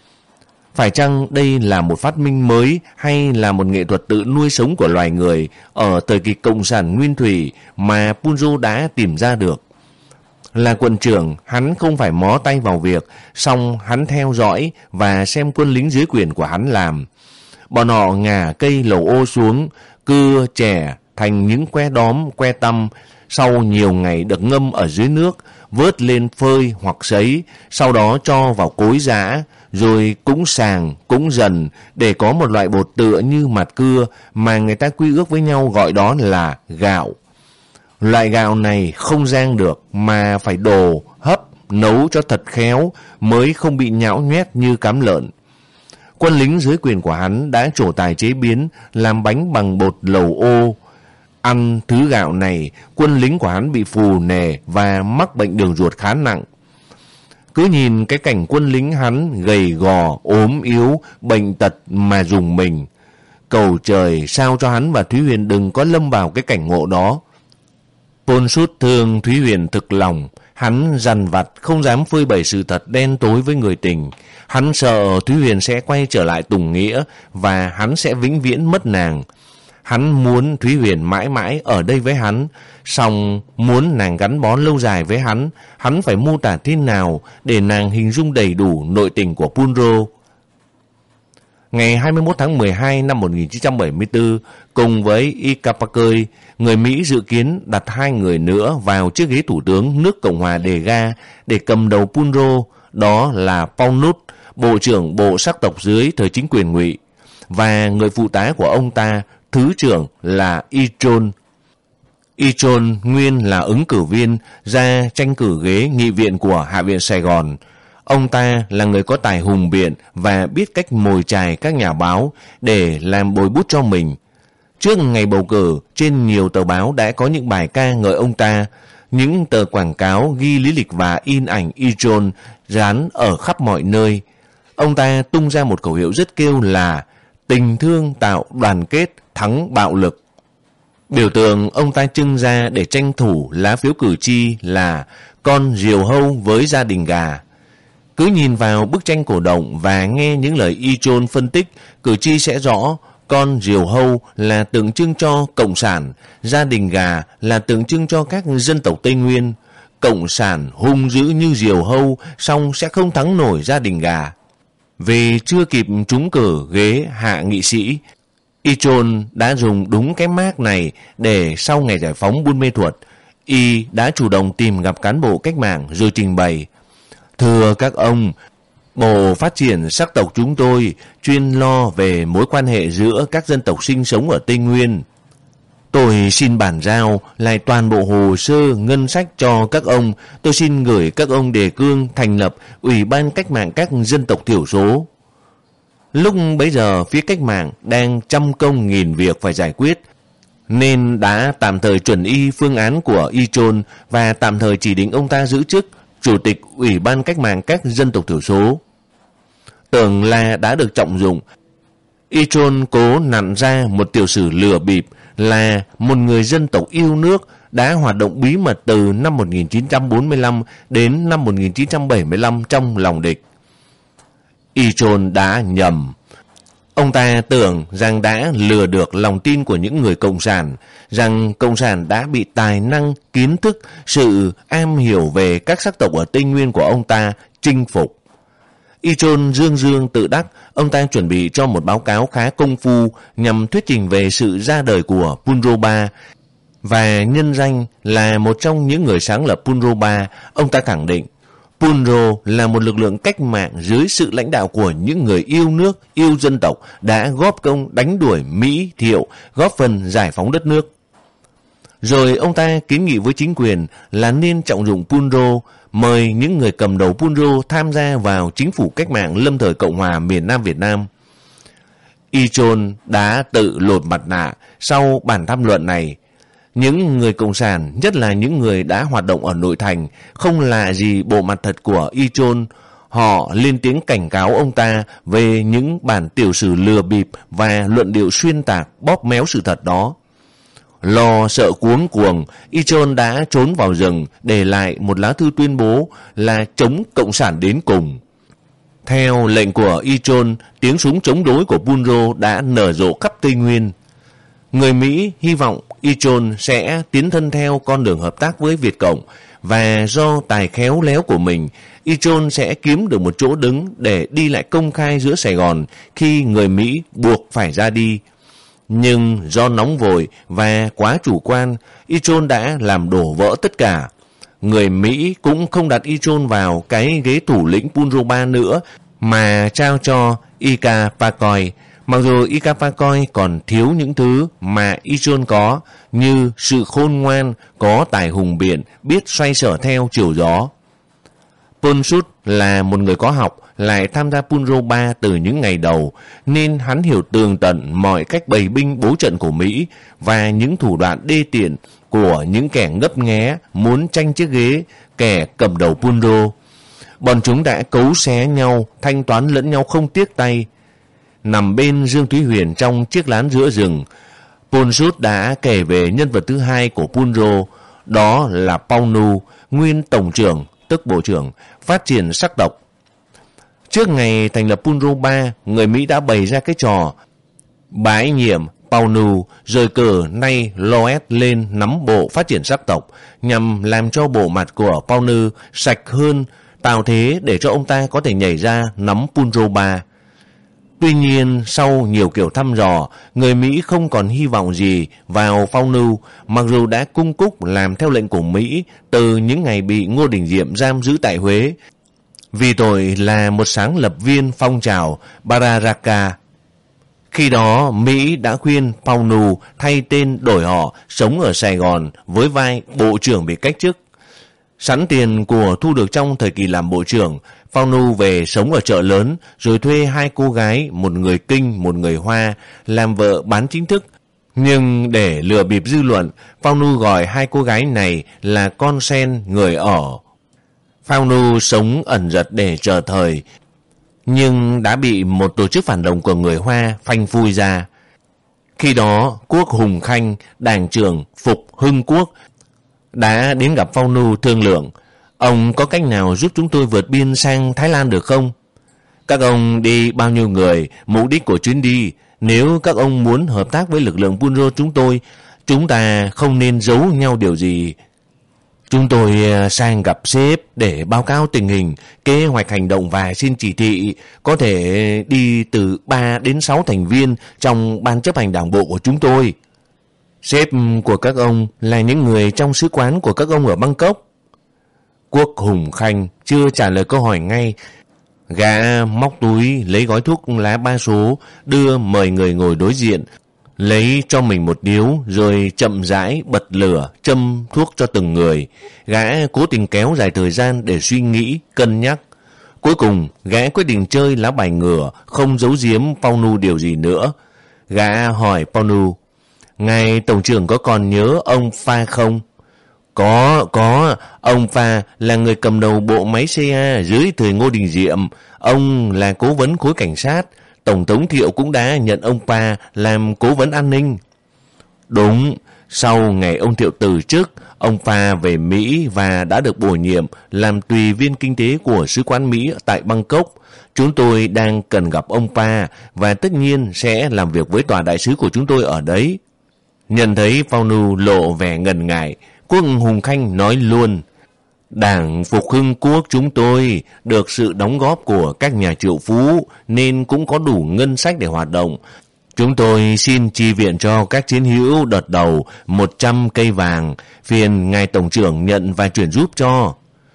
Phải chăng đây là một phát minh mới hay là một nghệ thuật tự nuôi sống của loài người ở thời kỳ cộng sản nguyên thủy mà Punro đã tìm ra được? Là quận trưởng, hắn không phải mó tay vào việc, song hắn theo dõi và xem quân lính dưới quyền của hắn làm. Bọn họ ngả cây lầu ô xuống, cưa chẻ thành những que đóm, que tăm, sau nhiều ngày được ngâm ở dưới nước, vớt lên phơi hoặc sấy, sau đó cho vào cối giã, rồi cũng sàng, cũng dần để có một loại bột tựa như mặt cưa mà người ta quy ước với nhau gọi đó là gạo. Loại gạo này không rang được mà phải đồ, hấp, nấu cho thật khéo mới không bị nhão nhoét như cám lợn. Quân lính dưới quyền của hắn đã trổ tài chế biến làm bánh bằng bột lầu ô. Ăn thứ gạo này, quân lính của hắn bị phù nề và mắc bệnh đường ruột khá nặng. Cứ nhìn cái cảnh quân lính hắn gầy gò, ốm yếu, bệnh tật mà rùng mình. Cầu trời sao cho hắn và Thúy Huyền đừng có lâm vào cái cảnh ngộ đó. Pôn Sút thương Thúy Huyền thực lòng. Hắn dằn vặt không dám phơi bày sự thật đen tối với người tình. Hắn sợ Thúy Huyền sẽ quay trở lại Tùng Nghĩa và hắn sẽ vĩnh viễn mất nàng. Hắn muốn Thúy Huyền mãi mãi ở đây với hắn, song muốn nàng gắn bó lâu dài với hắn, hắn phải mô tả thế nào để nàng hình dung đầy đủ nội tình của Punro. Ngày hai mươi mốt tháng mười hai năm một nghìn chín trăm bảy mươi tư, cùng với Ikapakoi, người Mỹ dự kiến đặt hai người nữa vào chiếc ghế thủ tướng nước Cộng hòa Đề Ga để cầm đầu Punro, đó là Paunut, bộ trưởng bộ sắc tộc dưới thời chính quyền Ngụy, và người phụ tá của ông ta, thứ trưởng là Ichon. Ichon nguyên là ứng cử viên ra tranh cử ghế nghị viện của Hạ viện Sài Gòn. Ông ta là người có tài hùng biện và biết cách mồi chài các nhà báo để làm bồi bút cho mình. Trước ngày bầu cử, trên nhiều tờ báo đã có những bài ca ngợi ông ta. Những tờ quảng cáo ghi lý lịch và in ảnh Ichon dán ở khắp mọi nơi. Ông ta tung ra một khẩu hiệu rất kêu là tình thương tạo đoàn kết thắng bạo lực. Biểu tượng ông ta trưng ra để tranh thủ lá phiếu cử tri là con diều hâu với gia đình gà. Cứ nhìn vào bức tranh cổ động và nghe những lời Ichon phân tích, cử tri sẽ rõ con diều hâu là tượng trưng cho Cộng sản, gia đình gà là tượng trưng cho các dân tộc Tây Nguyên. Cộng sản hung dữ như diều hâu, song sẽ không thắng nổi gia đình gà. Vì chưa kịp trúng cử ghế hạ nghị sĩ, Ichon đã dùng đúng cái mác này để sau ngày giải phóng Buôn Mê Thuột, y đã chủ động tìm gặp cán bộ cách mạng rồi trình bày: thưa các ông, Bộ Phát triển Sắc tộc chúng tôi chuyên lo về mối quan hệ giữa các dân tộc sinh sống ở Tây Nguyên. Tôi xin bàn giao lại toàn bộ hồ sơ ngân sách cho các ông. Tôi xin gửi các ông đề cương thành lập Ủy ban Cách mạng các dân tộc thiểu số. Lúc bấy giờ phía cách mạng đang trăm công nghìn việc phải giải quyết, nên đã tạm thời chuẩn y phương án của Ichon và tạm thời chỉ định ông ta giữ chức Chủ tịch Ủy ban Cách mạng các dân tộc thiểu số. Tưởng là đã được trọng dụng, Ichon cố nặn ra một tiểu sử lừa bịp là một người dân tộc yêu nước đã hoạt động bí mật từ năm một nghìn chín trăm bốn mươi lăm đến năm một nghìn chín trăm bảy mươi lăm trong lòng địch. Ichon đã nhầm. Ông ta tưởng rằng đã lừa được lòng tin của những người cộng sản, rằng cộng sản đã bị tài năng, kiến thức, sự am hiểu về các sắc tộc ở Tây Nguyên của ông ta chinh phục. Ichon dương dương tự đắc, ông ta chuẩn bị cho một báo cáo khá công phu nhằm thuyết trình về sự ra đời của Punro ba, và nhân danh là một trong những người sáng lập Punro ba, ông ta khẳng định Punro là một lực lượng cách mạng dưới sự lãnh đạo của những người yêu nước, yêu dân tộc đã góp công đánh đuổi Mỹ, Thiệu, góp phần giải phóng đất nước. Rồi ông ta kiến nghị với chính quyền là nên trọng dụng Punro, mời những người cầm đầu Punro tham gia vào chính phủ cách mạng lâm thời Cộng hòa miền Nam Việt Nam. Ichon đã tự lột mặt nạ sau bản tham luận này. Những người cộng sản, nhất là những người đã hoạt động ở nội thành, không là gì bộ mặt thật của Ichon. Họ lên tiếng cảnh cáo ông ta về những bản tiểu sử lừa bịp và luận điệu xuyên tạc bóp méo sự thật đó. Lo sợ cuống cuồng, Ichon đã trốn vào rừng, để lại một lá thư tuyên bố là chống cộng sản đến cùng. Theo lệnh của Ichon, tiếng súng chống đối của Punro đã nở rộ khắp Tây Nguyên. Người Mỹ hy vọng Ichon sẽ tiến thân theo con đường hợp tác với Việt Cộng, và do tài khéo léo của mình, Ichon sẽ kiếm được một chỗ đứng để đi lại công khai giữa Sài Gòn khi người Mỹ buộc phải ra đi. Nhưng do nóng vội và quá chủ quan, Ichon đã làm đổ vỡ tất cả. Người Mỹ cũng không đặt Ichon vào cái ghế thủ lĩnh Punro ba nữa, mà trao cho Ikapakoi. Mặc dù Ikapakoi còn thiếu những thứ mà Ichon có, như sự khôn ngoan, có tài hùng biện, biết xoay sở theo chiều gió. Pôn Sút là một người có học, lại tham gia Punro ba từ những ngày đầu, nên hắn hiểu tường tận mọi cách bày binh bố trận của Mỹ và những thủ đoạn đê tiện của những kẻ ngấp nghé muốn tranh chiếc ghế kẻ cầm đầu Punro. Bọn chúng đã cấu xé nhau, thanh toán lẫn nhau không tiếc tay. Nằm bên Dương Thúy Huyền trong chiếc lán giữa rừng, Pôn Sút đã kể về nhân vật thứ hai của Punro, đó là Paunu, nguyên tổng trưởng, tức bộ trưởng, phát triển sắc tộc. Trước ngày thành lập Punro ba, người Mỹ đã bày ra cái trò bãi nhiệm Paunu rồi cử nay Loet lên nắm bộ phát triển sắc tộc nhằm làm cho bộ mặt của Paunu sạch hơn, tạo thế để cho ông ta có thể nhảy ra nắm Punro ba. Tuy nhiên, sau nhiều kiểu thăm dò, người Mỹ không còn hy vọng gì vào Paunu, mặc dù đã cung cúc làm theo lệnh của Mỹ từ những ngày bị Ngô Đình Diệm giam giữ tại Huế, vì tội là một sáng lập viên phong trào Bararaca. Khi đó, Mỹ đã khuyên Paunu thay tên đổi họ, sống ở Sài Gòn với vai bộ trưởng bị cách chức. Sẵn tiền của thu được trong thời kỳ làm bộ trưởng, Paunu về sống ở chợ lớn rồi thuê hai cô gái, một người Kinh, một người Hoa, làm vợ bán chính thức. Nhưng để lừa bịp dư luận, Paunu gọi hai cô gái này là con sen người ở. Paunu sống ẩn giật để chờ thời, nhưng đã bị một tổ chức phản động của người Hoa phanh phui ra. Khi đó, Quốc Hùng Khanh, đảng trưởng Phục Hưng Quốc, đã đến gặp Paunu thương lượng. Ông có cách nào giúp chúng tôi vượt biên sang Thái Lan được không? Các ông đi bao nhiêu người, mục đích của chuyến đi? Nếu các ông muốn hợp tác với lực lượng Punro chúng tôi, chúng ta không nên giấu nhau điều gì. Chúng tôi sang gặp sếp để báo cáo tình hình, kế hoạch hành động và xin chỉ thị, có thể đi từ ba đến sáu thành viên trong ban chấp hành đảng bộ của chúng tôi. Sếp của các ông là những người trong sứ quán của các ông ở Bangkok. Quốc Hùng Khanh chưa trả lời câu hỏi ngay. Gã móc túi lấy gói thuốc lá ba số, đưa mời người ngồi đối diện, lấy cho mình một điếu rồi chậm rãi bật lửa châm thuốc cho từng người. Gã cố tình kéo dài thời gian để suy nghĩ, cân nhắc. Cuối cùng gã quyết định chơi lá bài ngửa, không giấu giếm Paunu điều gì nữa. Gã hỏi Paunu: ngài tổng trưởng có còn nhớ ông Pha không? Có, có, ông Pha là người cầm đầu bộ máy xê a dưới thời Ngô Đình Diệm. Ông là cố vấn khối cảnh sát. Tổng thống Thiệu cũng đã nhận ông Pha làm cố vấn an ninh. Đúng, sau ngày ông Thiệu từ chức, ông Pha về Mỹ và đã được bổ nhiệm làm tùy viên kinh tế của sứ quán Mỹ tại Bangkok. Chúng tôi đang cần gặp ông Pha và tất nhiên sẽ làm việc với tòa đại sứ của chúng tôi ở đấy. Nhận thấy Paunu lộ vẻ ngần ngại, Quốc Hùng Khanh nói luôn: Đảng Phục Hưng Quốc chúng tôi được sự đóng góp của các nhà triệu phú nên cũng có đủ ngân sách để hoạt động. Chúng tôi xin chi viện cho các chiến hữu đợt đầu một trăm cây vàng, phiền ngài tổng trưởng nhận và chuyển giúp cho.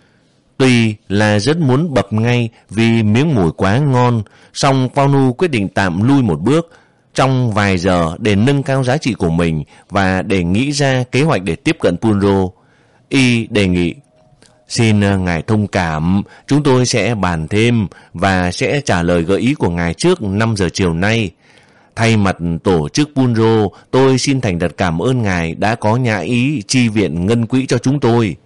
Tuy là rất muốn bập ngay vì miếng mồi quá ngon, song Paunu quyết định tạm lui một bước trong vài giờ để nâng cao giá trị của mình và để nghĩ ra kế hoạch để tiếp cận Punro. Y đề nghị: xin ngài thông cảm, chúng tôi sẽ bàn thêm và sẽ trả lời gợi ý của ngài trước năm giờ chiều nay. Thay mặt tổ chức Punro, tôi xin thành thật cảm ơn ngài đã có nhã ý chi viện ngân quỹ cho chúng tôi.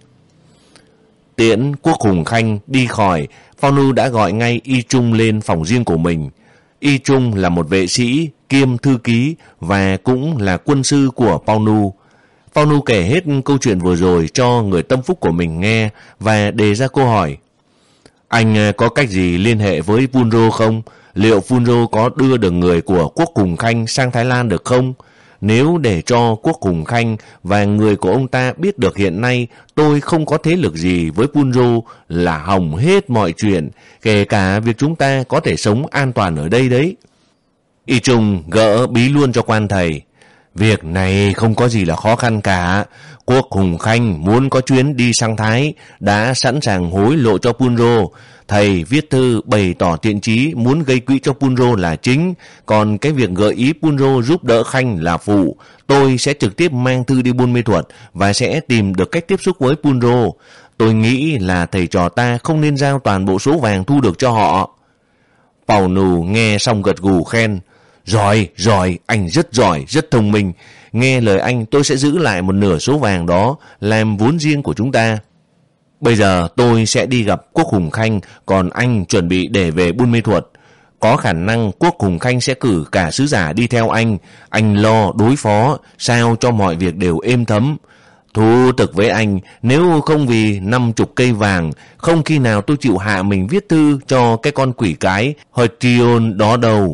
Tiễn Quốc Hùng Khanh đi khỏi, Paunu đã gọi ngay Y Trung lên phòng riêng của mình. Y Trung là một vệ sĩ kiêm thư ký và cũng là quân sư của Paunu. Paunu kể hết câu chuyện vừa rồi cho người tâm phúc của mình nghe và đề ra câu hỏi: anh có cách gì liên hệ với Punro không? Liệu Punro có đưa được người của Quốc Hùng Khanh sang Thái Lan được không? Nếu để cho Quốc Hùng Khanh và người của ông ta biết được hiện nay tôi không có thế lực gì với Punro là hỏng hết mọi chuyện, kể cả việc chúng ta có thể sống an toàn ở đây đấy. Y Trung gỡ bí luôn cho quan thầy: việc này không có gì là khó khăn cả. Quốc Hùng Khanh muốn có chuyến đi sang Thái, đã sẵn sàng hối lộ cho Punro. Thầy viết thư bày tỏ thiện chí muốn gây quỹ cho Punro là chính, còn cái việc gợi ý Punro giúp đỡ Khanh là phụ. Tôi sẽ trực tiếp mang thư đi Buôn Mê Thuột và sẽ tìm được cách tiếp xúc với Punro. Tôi nghĩ là thầy trò ta không nên giao toàn bộ số vàng thu được cho họ. Paunu nghe xong gật gù khen: Giỏi, giỏi, anh rất giỏi, rất thông minh. Nghe lời anh tôi sẽ giữ lại một nửa số vàng đó làm vốn riêng của chúng ta. Bây giờ tôi sẽ đi gặp Quốc Hùng Khanh, còn anh chuẩn bị để về Buôn Mê Thuột. Có khả năng Quốc Hùng Khanh sẽ cử cả sứ giả đi theo anh. Anh lo đối phó sao cho mọi việc đều êm thấm. Thú thực với anh, nếu không vì năm chục cây vàng, không khi nào tôi chịu hạ mình viết thư cho cái con quỷ cái Hortion đó đâu.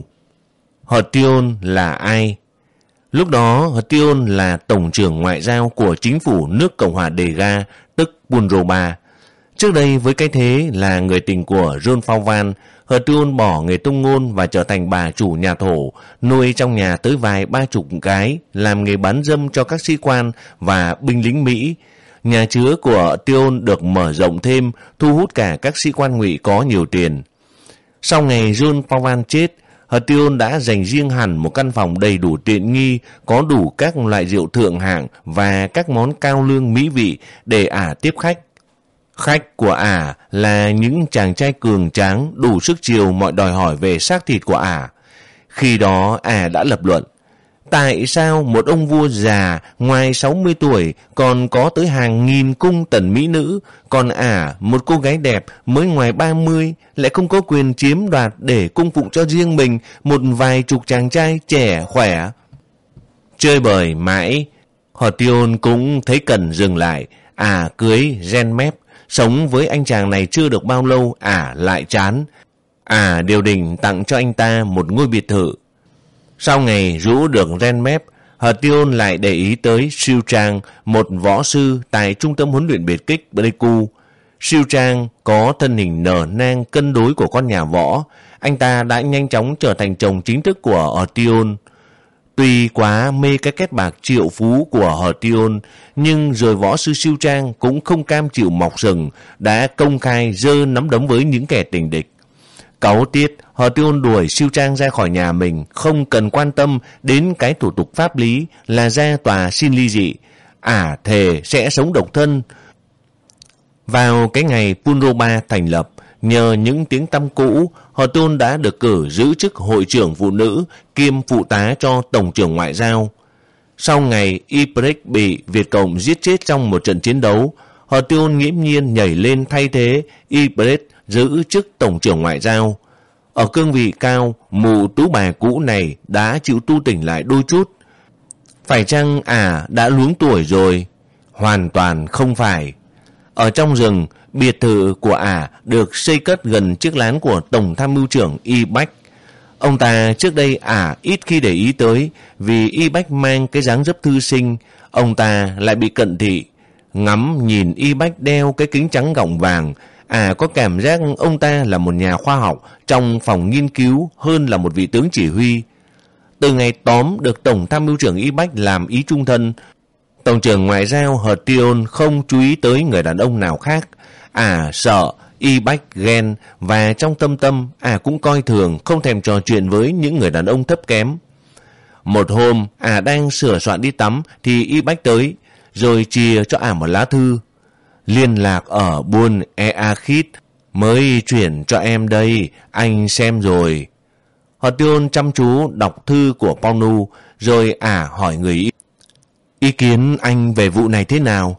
Hortion là ai? Lúc đó Hortion là tổng trưởng ngoại giao của chính phủ nước Cộng hòa Đề Ga, tức Punroba. Trước đây với cái thế là người tình của John Fauvan, Hortion bỏ nghề tung ngôn và trở thành bà chủ nhà thổ, nuôi trong nhà tới vài ba chục gái, làm nghề bán dâm cho các sĩ quan và binh lính Mỹ. Nhà chứa của Hortion được mở rộng thêm, thu hút cả các sĩ quan Ngụy có nhiều tiền. Sau ngày John Fauvan chết, Hortion đã dành riêng hẳn một căn phòng đầy đủ tiện nghi, có đủ các loại rượu thượng hạng và các món cao lương mỹ vị để ả tiếp khách. Khách của ả là những chàng trai cường tráng đủ sức chiều mọi đòi hỏi về xác thịt của ả. Khi đó ả đã lập luận, tại sao một ông vua già ngoài sáu mươi tuổi còn có tới hàng nghìn cung tần mỹ nữ, còn ả, một cô gái đẹp mới ngoài ba mươi, lại không có quyền chiếm đoạt để cung phụng cho riêng mình một vài chục chàng trai trẻ khỏe. Chơi bời mãi, Hortion cũng thấy cần dừng lại. Ả cưới Genmep, sống với anh chàng này chưa được bao lâu, ả lại chán. Ả điều định tặng cho anh ta một ngôi biệt thự. Sau ngày rũ được Genmep, Hortion lại để ý tới Siêu Trang, một võ sư tại trung tâm huấn luyện biệt kích Pleiku. Siêu Trang có thân hình nở nang cân đối của con nhà võ. Anh ta đã nhanh chóng trở thành chồng chính thức của Hortion. Tuy quá mê cái kết bạc triệu phú của Hortion, nhưng rồi võ sư Siêu Trang cũng không cam chịu mọc sừng, đã công khai giơ nắm đấm với những kẻ tình địch. Cáu tiết, Hortion đuổi Siêu Trang ra khỏi nhà mình, không cần quan tâm đến cái thủ tục pháp lý là ra tòa xin ly dị. Ả thề sẽ sống độc thân. Vào cái ngày Punroba thành lập, nhờ những tiếng tăm cũ, Hortion đã được cử giữ chức hội trưởng phụ nữ kiêm phụ tá cho tổng trưởng ngoại giao. Sau ngày Ypres bị Việt Cộng giết chết trong một trận chiến đấu, Hortion nghiễm nhiên nhảy lên thay thế Ypres giữ chức tổng trưởng ngoại giao. Ở cương vị cao, mụ tú bà cũ này đã chịu tu tỉnh lại đôi chút. Phải chăng ả đã luống tuổi rồi? Hoàn toàn không phải. Ở trong rừng, biệt thự của ả được xây cất gần chiếc lán của Tổng tham mưu trưởng Y Bách. Ông ta trước đây ả ít khi để ý tới, vì Y Bách mang cái dáng dấp thư sinh, ông ta lại bị cận thị. Ngắm nhìn Y Bách đeo cái kính trắng gọng vàng, ả có cảm giác ông ta là một nhà khoa học trong phòng nghiên cứu hơn là một vị tướng chỉ huy. Từ ngày tóm được Tổng tham mưu trưởng Y Bách làm ý trung thân, Tổng trưởng ngoại giao Hortion không chú ý tới người đàn ông nào khác. Ả sợ Y Bách ghen, và trong tâm tâm ả cũng coi thường, không thèm trò chuyện với những người đàn ông thấp kém. Một hôm ả đang sửa soạn đi tắm thì Y Bách tới, rồi chia cho ả một lá thư. Liên lạc ở buôn Ea Khít, mới chuyển cho em đây, anh xem rồi. Hortion chăm chú đọc thư của Ponu, rồi ả hỏi người ý, ý kiến anh về vụ này thế nào?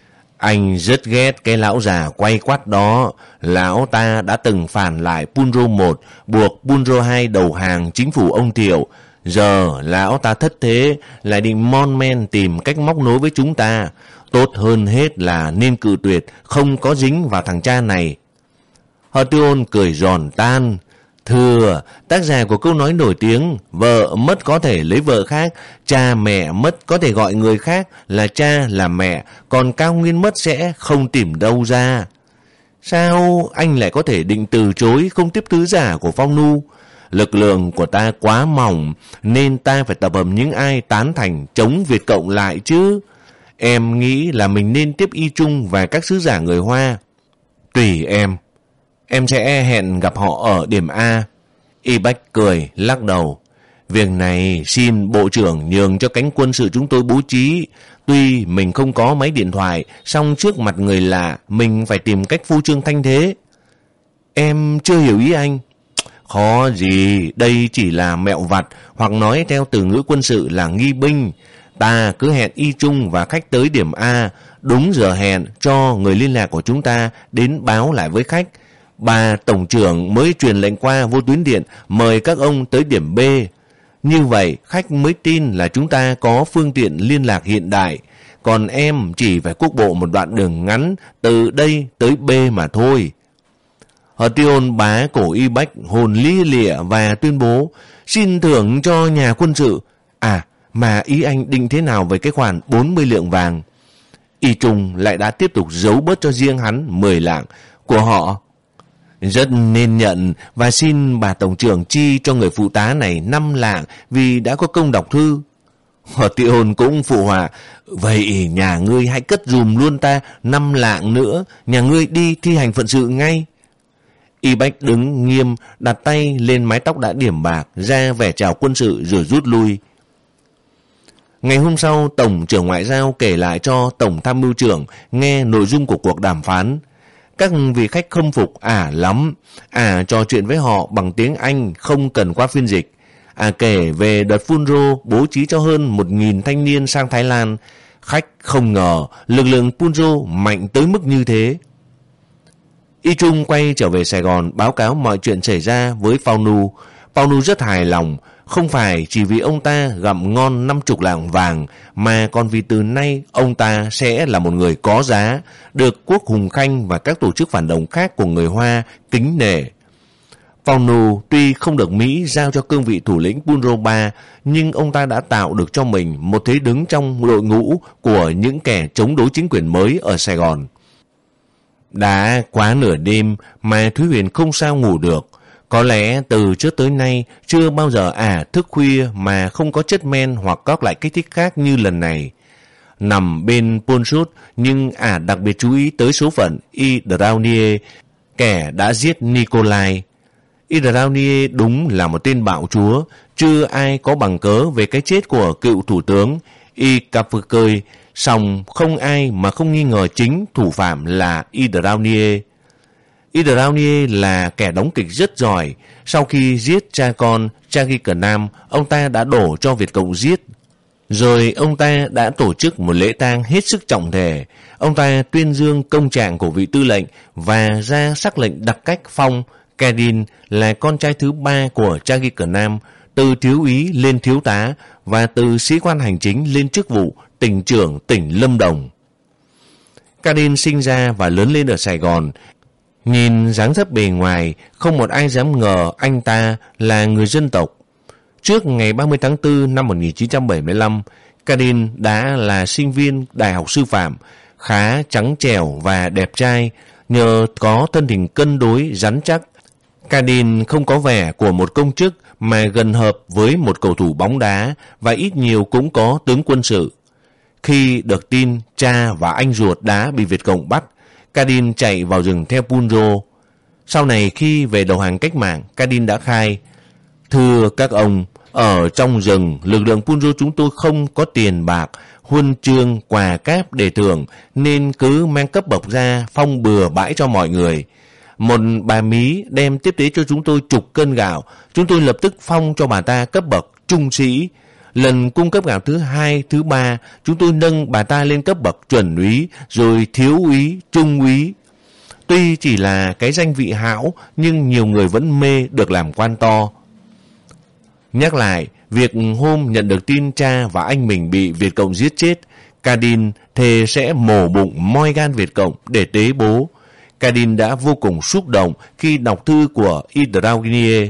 Anh rất ghét cái lão già quay quắt đó. Lão ta đã từng phản lại Punro một, buộc Punro hai đầu hàng chính phủ ông Thiệu. Giờ lão ta thất thế, lại định mon men tìm cách móc nối với chúng ta. Tốt hơn hết là nên cự tuyệt, không có dính vào thằng cha này. Hortion cười giòn tan. Thưa, tác giả của câu nói nổi tiếng, vợ mất có thể lấy vợ khác, cha mẹ mất có thể gọi người khác là cha là mẹ, còn cao nguyên mất sẽ không tìm đâu ra. Sao anh lại có thể định từ chối không tiếp thứ giả của Phong Nu? Lực lượng của ta quá mỏng, nên ta phải tập hợp những ai tán thành chống Việt Cộng lại chứ. Em nghĩ là mình nên tiếp Y Trung và các sứ giả người Hoa. Tùy em. Em sẽ hẹn gặp họ ở điểm A. Y Bách cười, lắc đầu. Việc này xin Bộ trưởng nhường cho cánh quân sự chúng tôi bố trí. Tuy mình không có máy điện thoại, song trước mặt người lạ, mình phải tìm cách phô trương thanh thế. Em chưa hiểu ý anh. Khó gì, đây chỉ là mẹo vặt, hoặc nói theo từ ngữ quân sự là nghi binh. Ta cứ hẹn Y Trung và khách tới điểm A, đúng giờ hẹn cho người liên lạc của chúng ta đến báo lại với khách. Bà tổng trưởng mới truyền lệnh qua vô tuyến điện mời các ông tới điểm B. Như vậy khách mới tin là chúng ta có phương tiện liên lạc hiện đại. còn em chỉ phải quốc bộ một đoạn đường ngắn từ đây tới B mà thôi. Hờ Tiêu bá cổ Y Bách hồn lia lịa và tuyên bố xin thưởng cho nhà quân sự. À, mà ý anh định thế nào với cái khoản bốn mươi lượng vàng? Y Trung lại đã tiếp tục giấu bớt cho riêng hắn mười lạng của họ. Rất nên nhận và xin bà tổng trưởng chi cho người phụ tá này năm lạng vì đã có công đọc thư. Hờ Tiêu cũng phụ họa, vậy nhà ngươi hãy cất dùm luôn ta năm lạng nữa, nhà ngươi đi thi hành phận sự ngay. Y Bách đứng nghiêm, đặt tay lên mái tóc đã điểm bạc, ra vẻ chào quân sự rồi rút lui. Ngày hôm sau, Tổng trưởng Ngoại giao kể lại cho Tổng tham mưu trưởng nghe nội dung của cuộc đàm phán. Các vị khách khâm phục ả lắm. Ả trò chuyện với họ bằng tiếng Anh không cần qua phiên dịch. Ả kể về đợt phun rô bố trí cho hơn một nghìn thanh niên sang Thái Lan. Khách không ngờ lực lượng phun rô mạnh tới mức như thế. Y Trung quay trở về Sài Gòn báo cáo mọi chuyện xảy ra với Phao Nu. Phao Nu rất hài lòng, không phải chỉ vì ông ta gặm ngon năm chục lạng vàng, mà còn vì từ nay ông ta sẽ là một người có giá, được Quốc Hùng Khanh và các tổ chức phản động khác của người Hoa kính nể. Phao Nu tuy không được Mỹ giao cho cương vị thủ lĩnh Punro ba, nhưng ông ta đã tạo được cho mình một thế đứng trong đội ngũ của những kẻ chống đối chính quyền mới ở Sài Gòn. Đã quá nửa đêm mà Thúy Huyền không sao ngủ được. Có lẽ từ trước tới nay chưa bao giờ ả thức khuya mà không có chất men hoặc các loại kích thích khác như lần này. Nằm bên Ponsut nhưng ả đặc biệt chú ý tới số phận Idraunie, kẻ đã giết Nikolai. Idraunie đúng là một tên bạo chúa, chưa ai có bằng cớ về cái chết của cựu thủ tướng Ikapukoi, song không ai mà không nghi ngờ chính thủ phạm là Idraunie. Idraunie là kẻ đóng kịch rất giỏi. Sau khi giết cha con Chagikar Nam, ông ta đã đổ cho Việt Cộng giết. Rồi ông ta đã tổ chức một lễ tang hết sức trọng thể. Ông ta tuyên dương công trạng của vị tư lệnh và ra sắc lệnh đặc cách phong Kadin là con trai thứ ba của Chagikar Nam, từ thiếu úy lên thiếu tá và từ sĩ quan hành chính lên chức vụ tỉnh trưởng tỉnh Lâm Đồng. Kadin sinh ra và lớn lên ở Sài Gòn. Nhìn dáng dấp bề ngoài, không một ai dám ngờ anh ta là người dân tộc. Trước ngày ba mươi tháng tư năm một nghìn chín trăm bảy mươi lăm, Kadin đã là sinh viên Đại học Sư phạm, khá trắng trẻo và đẹp trai. Nhờ có thân hình cân đối, rắn chắc, Kadin không có vẻ của một công chức mà gần hợp với một cầu thủ bóng đá và ít nhiều cũng có tướng quân sự. Khi được tin cha và anh ruột đã bị Việt Cộng bắt, Kadin chạy vào rừng theo Punro. Sau này khi về đầu hàng cách mạng, Kadin đã khai: thưa các ông, ở trong rừng lực lượng Punro chúng tôi không có tiền bạc, huân chương, quà cáp để thưởng, nên cứ mang cấp bậc ra phong bừa bãi cho mọi người. Một bà Mí đem tiếp tế cho chúng tôi chục cân gạo, chúng tôi lập tức phong cho bà ta cấp bậc trung sĩ. Lần cung cấp gạo thứ hai, thứ ba, chúng tôi nâng bà ta lên cấp bậc chuẩn úy, rồi thiếu úy, trung úy. Tuy chỉ là cái danh vị hão, nhưng nhiều người vẫn mê được làm quan to. Nhắc lại, việc hôm nhận được tin cha và anh mình bị Việt Cộng giết chết, Kadin thề sẽ mổ bụng moi gan Việt Cộng để tế bố. Kadin đã vô cùng xúc động khi đọc thư của Idraunie.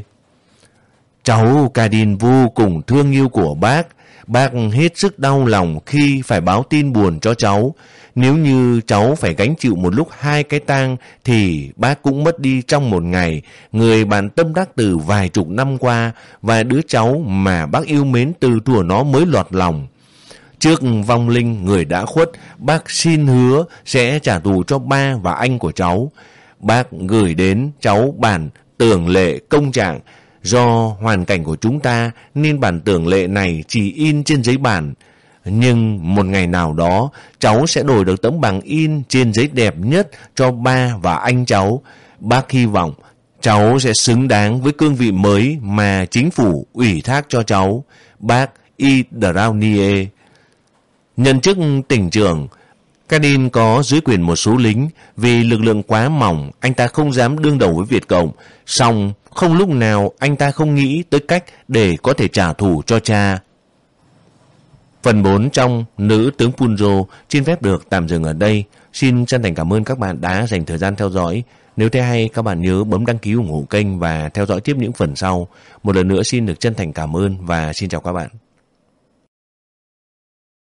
Cháu Kadin vô cùng thương yêu của bác. Bác hết sức đau lòng khi phải báo tin buồn cho cháu. Nếu như cháu phải gánh chịu một lúc hai cái tang thì bác cũng mất đi trong một ngày người bạn tâm đắc từ vài chục năm qua và đứa cháu mà bác yêu mến từ thuở nó mới lọt lòng. Trước vong linh người đã khuất, bác xin hứa sẽ trả thù cho ba và anh của cháu. Bác gửi đến cháu bản tường lệ công trạng. Do hoàn cảnh của chúng ta nên bản tường lệ này chỉ in trên giấy bản. Nhưng một ngày nào đó cháu sẽ đổi được tấm bằng in trên giấy đẹp nhất cho ba và anh cháu. Bác hy vọng cháu sẽ xứng đáng với cương vị mới mà chính phủ ủy thác cho cháu. Bác Idraunie. Nhân chức tỉnh trưởng, Kadin có dưới quyền một số lính. Vì lực lượng quá mỏng, anh ta không dám đương đầu với Việt Cộng. Song không lúc nào anh ta không nghĩ tới cách để có thể trả thù cho cha. Phần bốn trong Nữ tướng Punro xin phép được tạm dừng ở đây. Xin chân thành cảm ơn các bạn đã dành thời gian theo dõi. Nếu thấy hay, các bạn nhớ bấm đăng ký ủng hộ kênh và theo dõi tiếp những phần sau. Một lần nữa xin được chân thành cảm ơn và xin chào các bạn.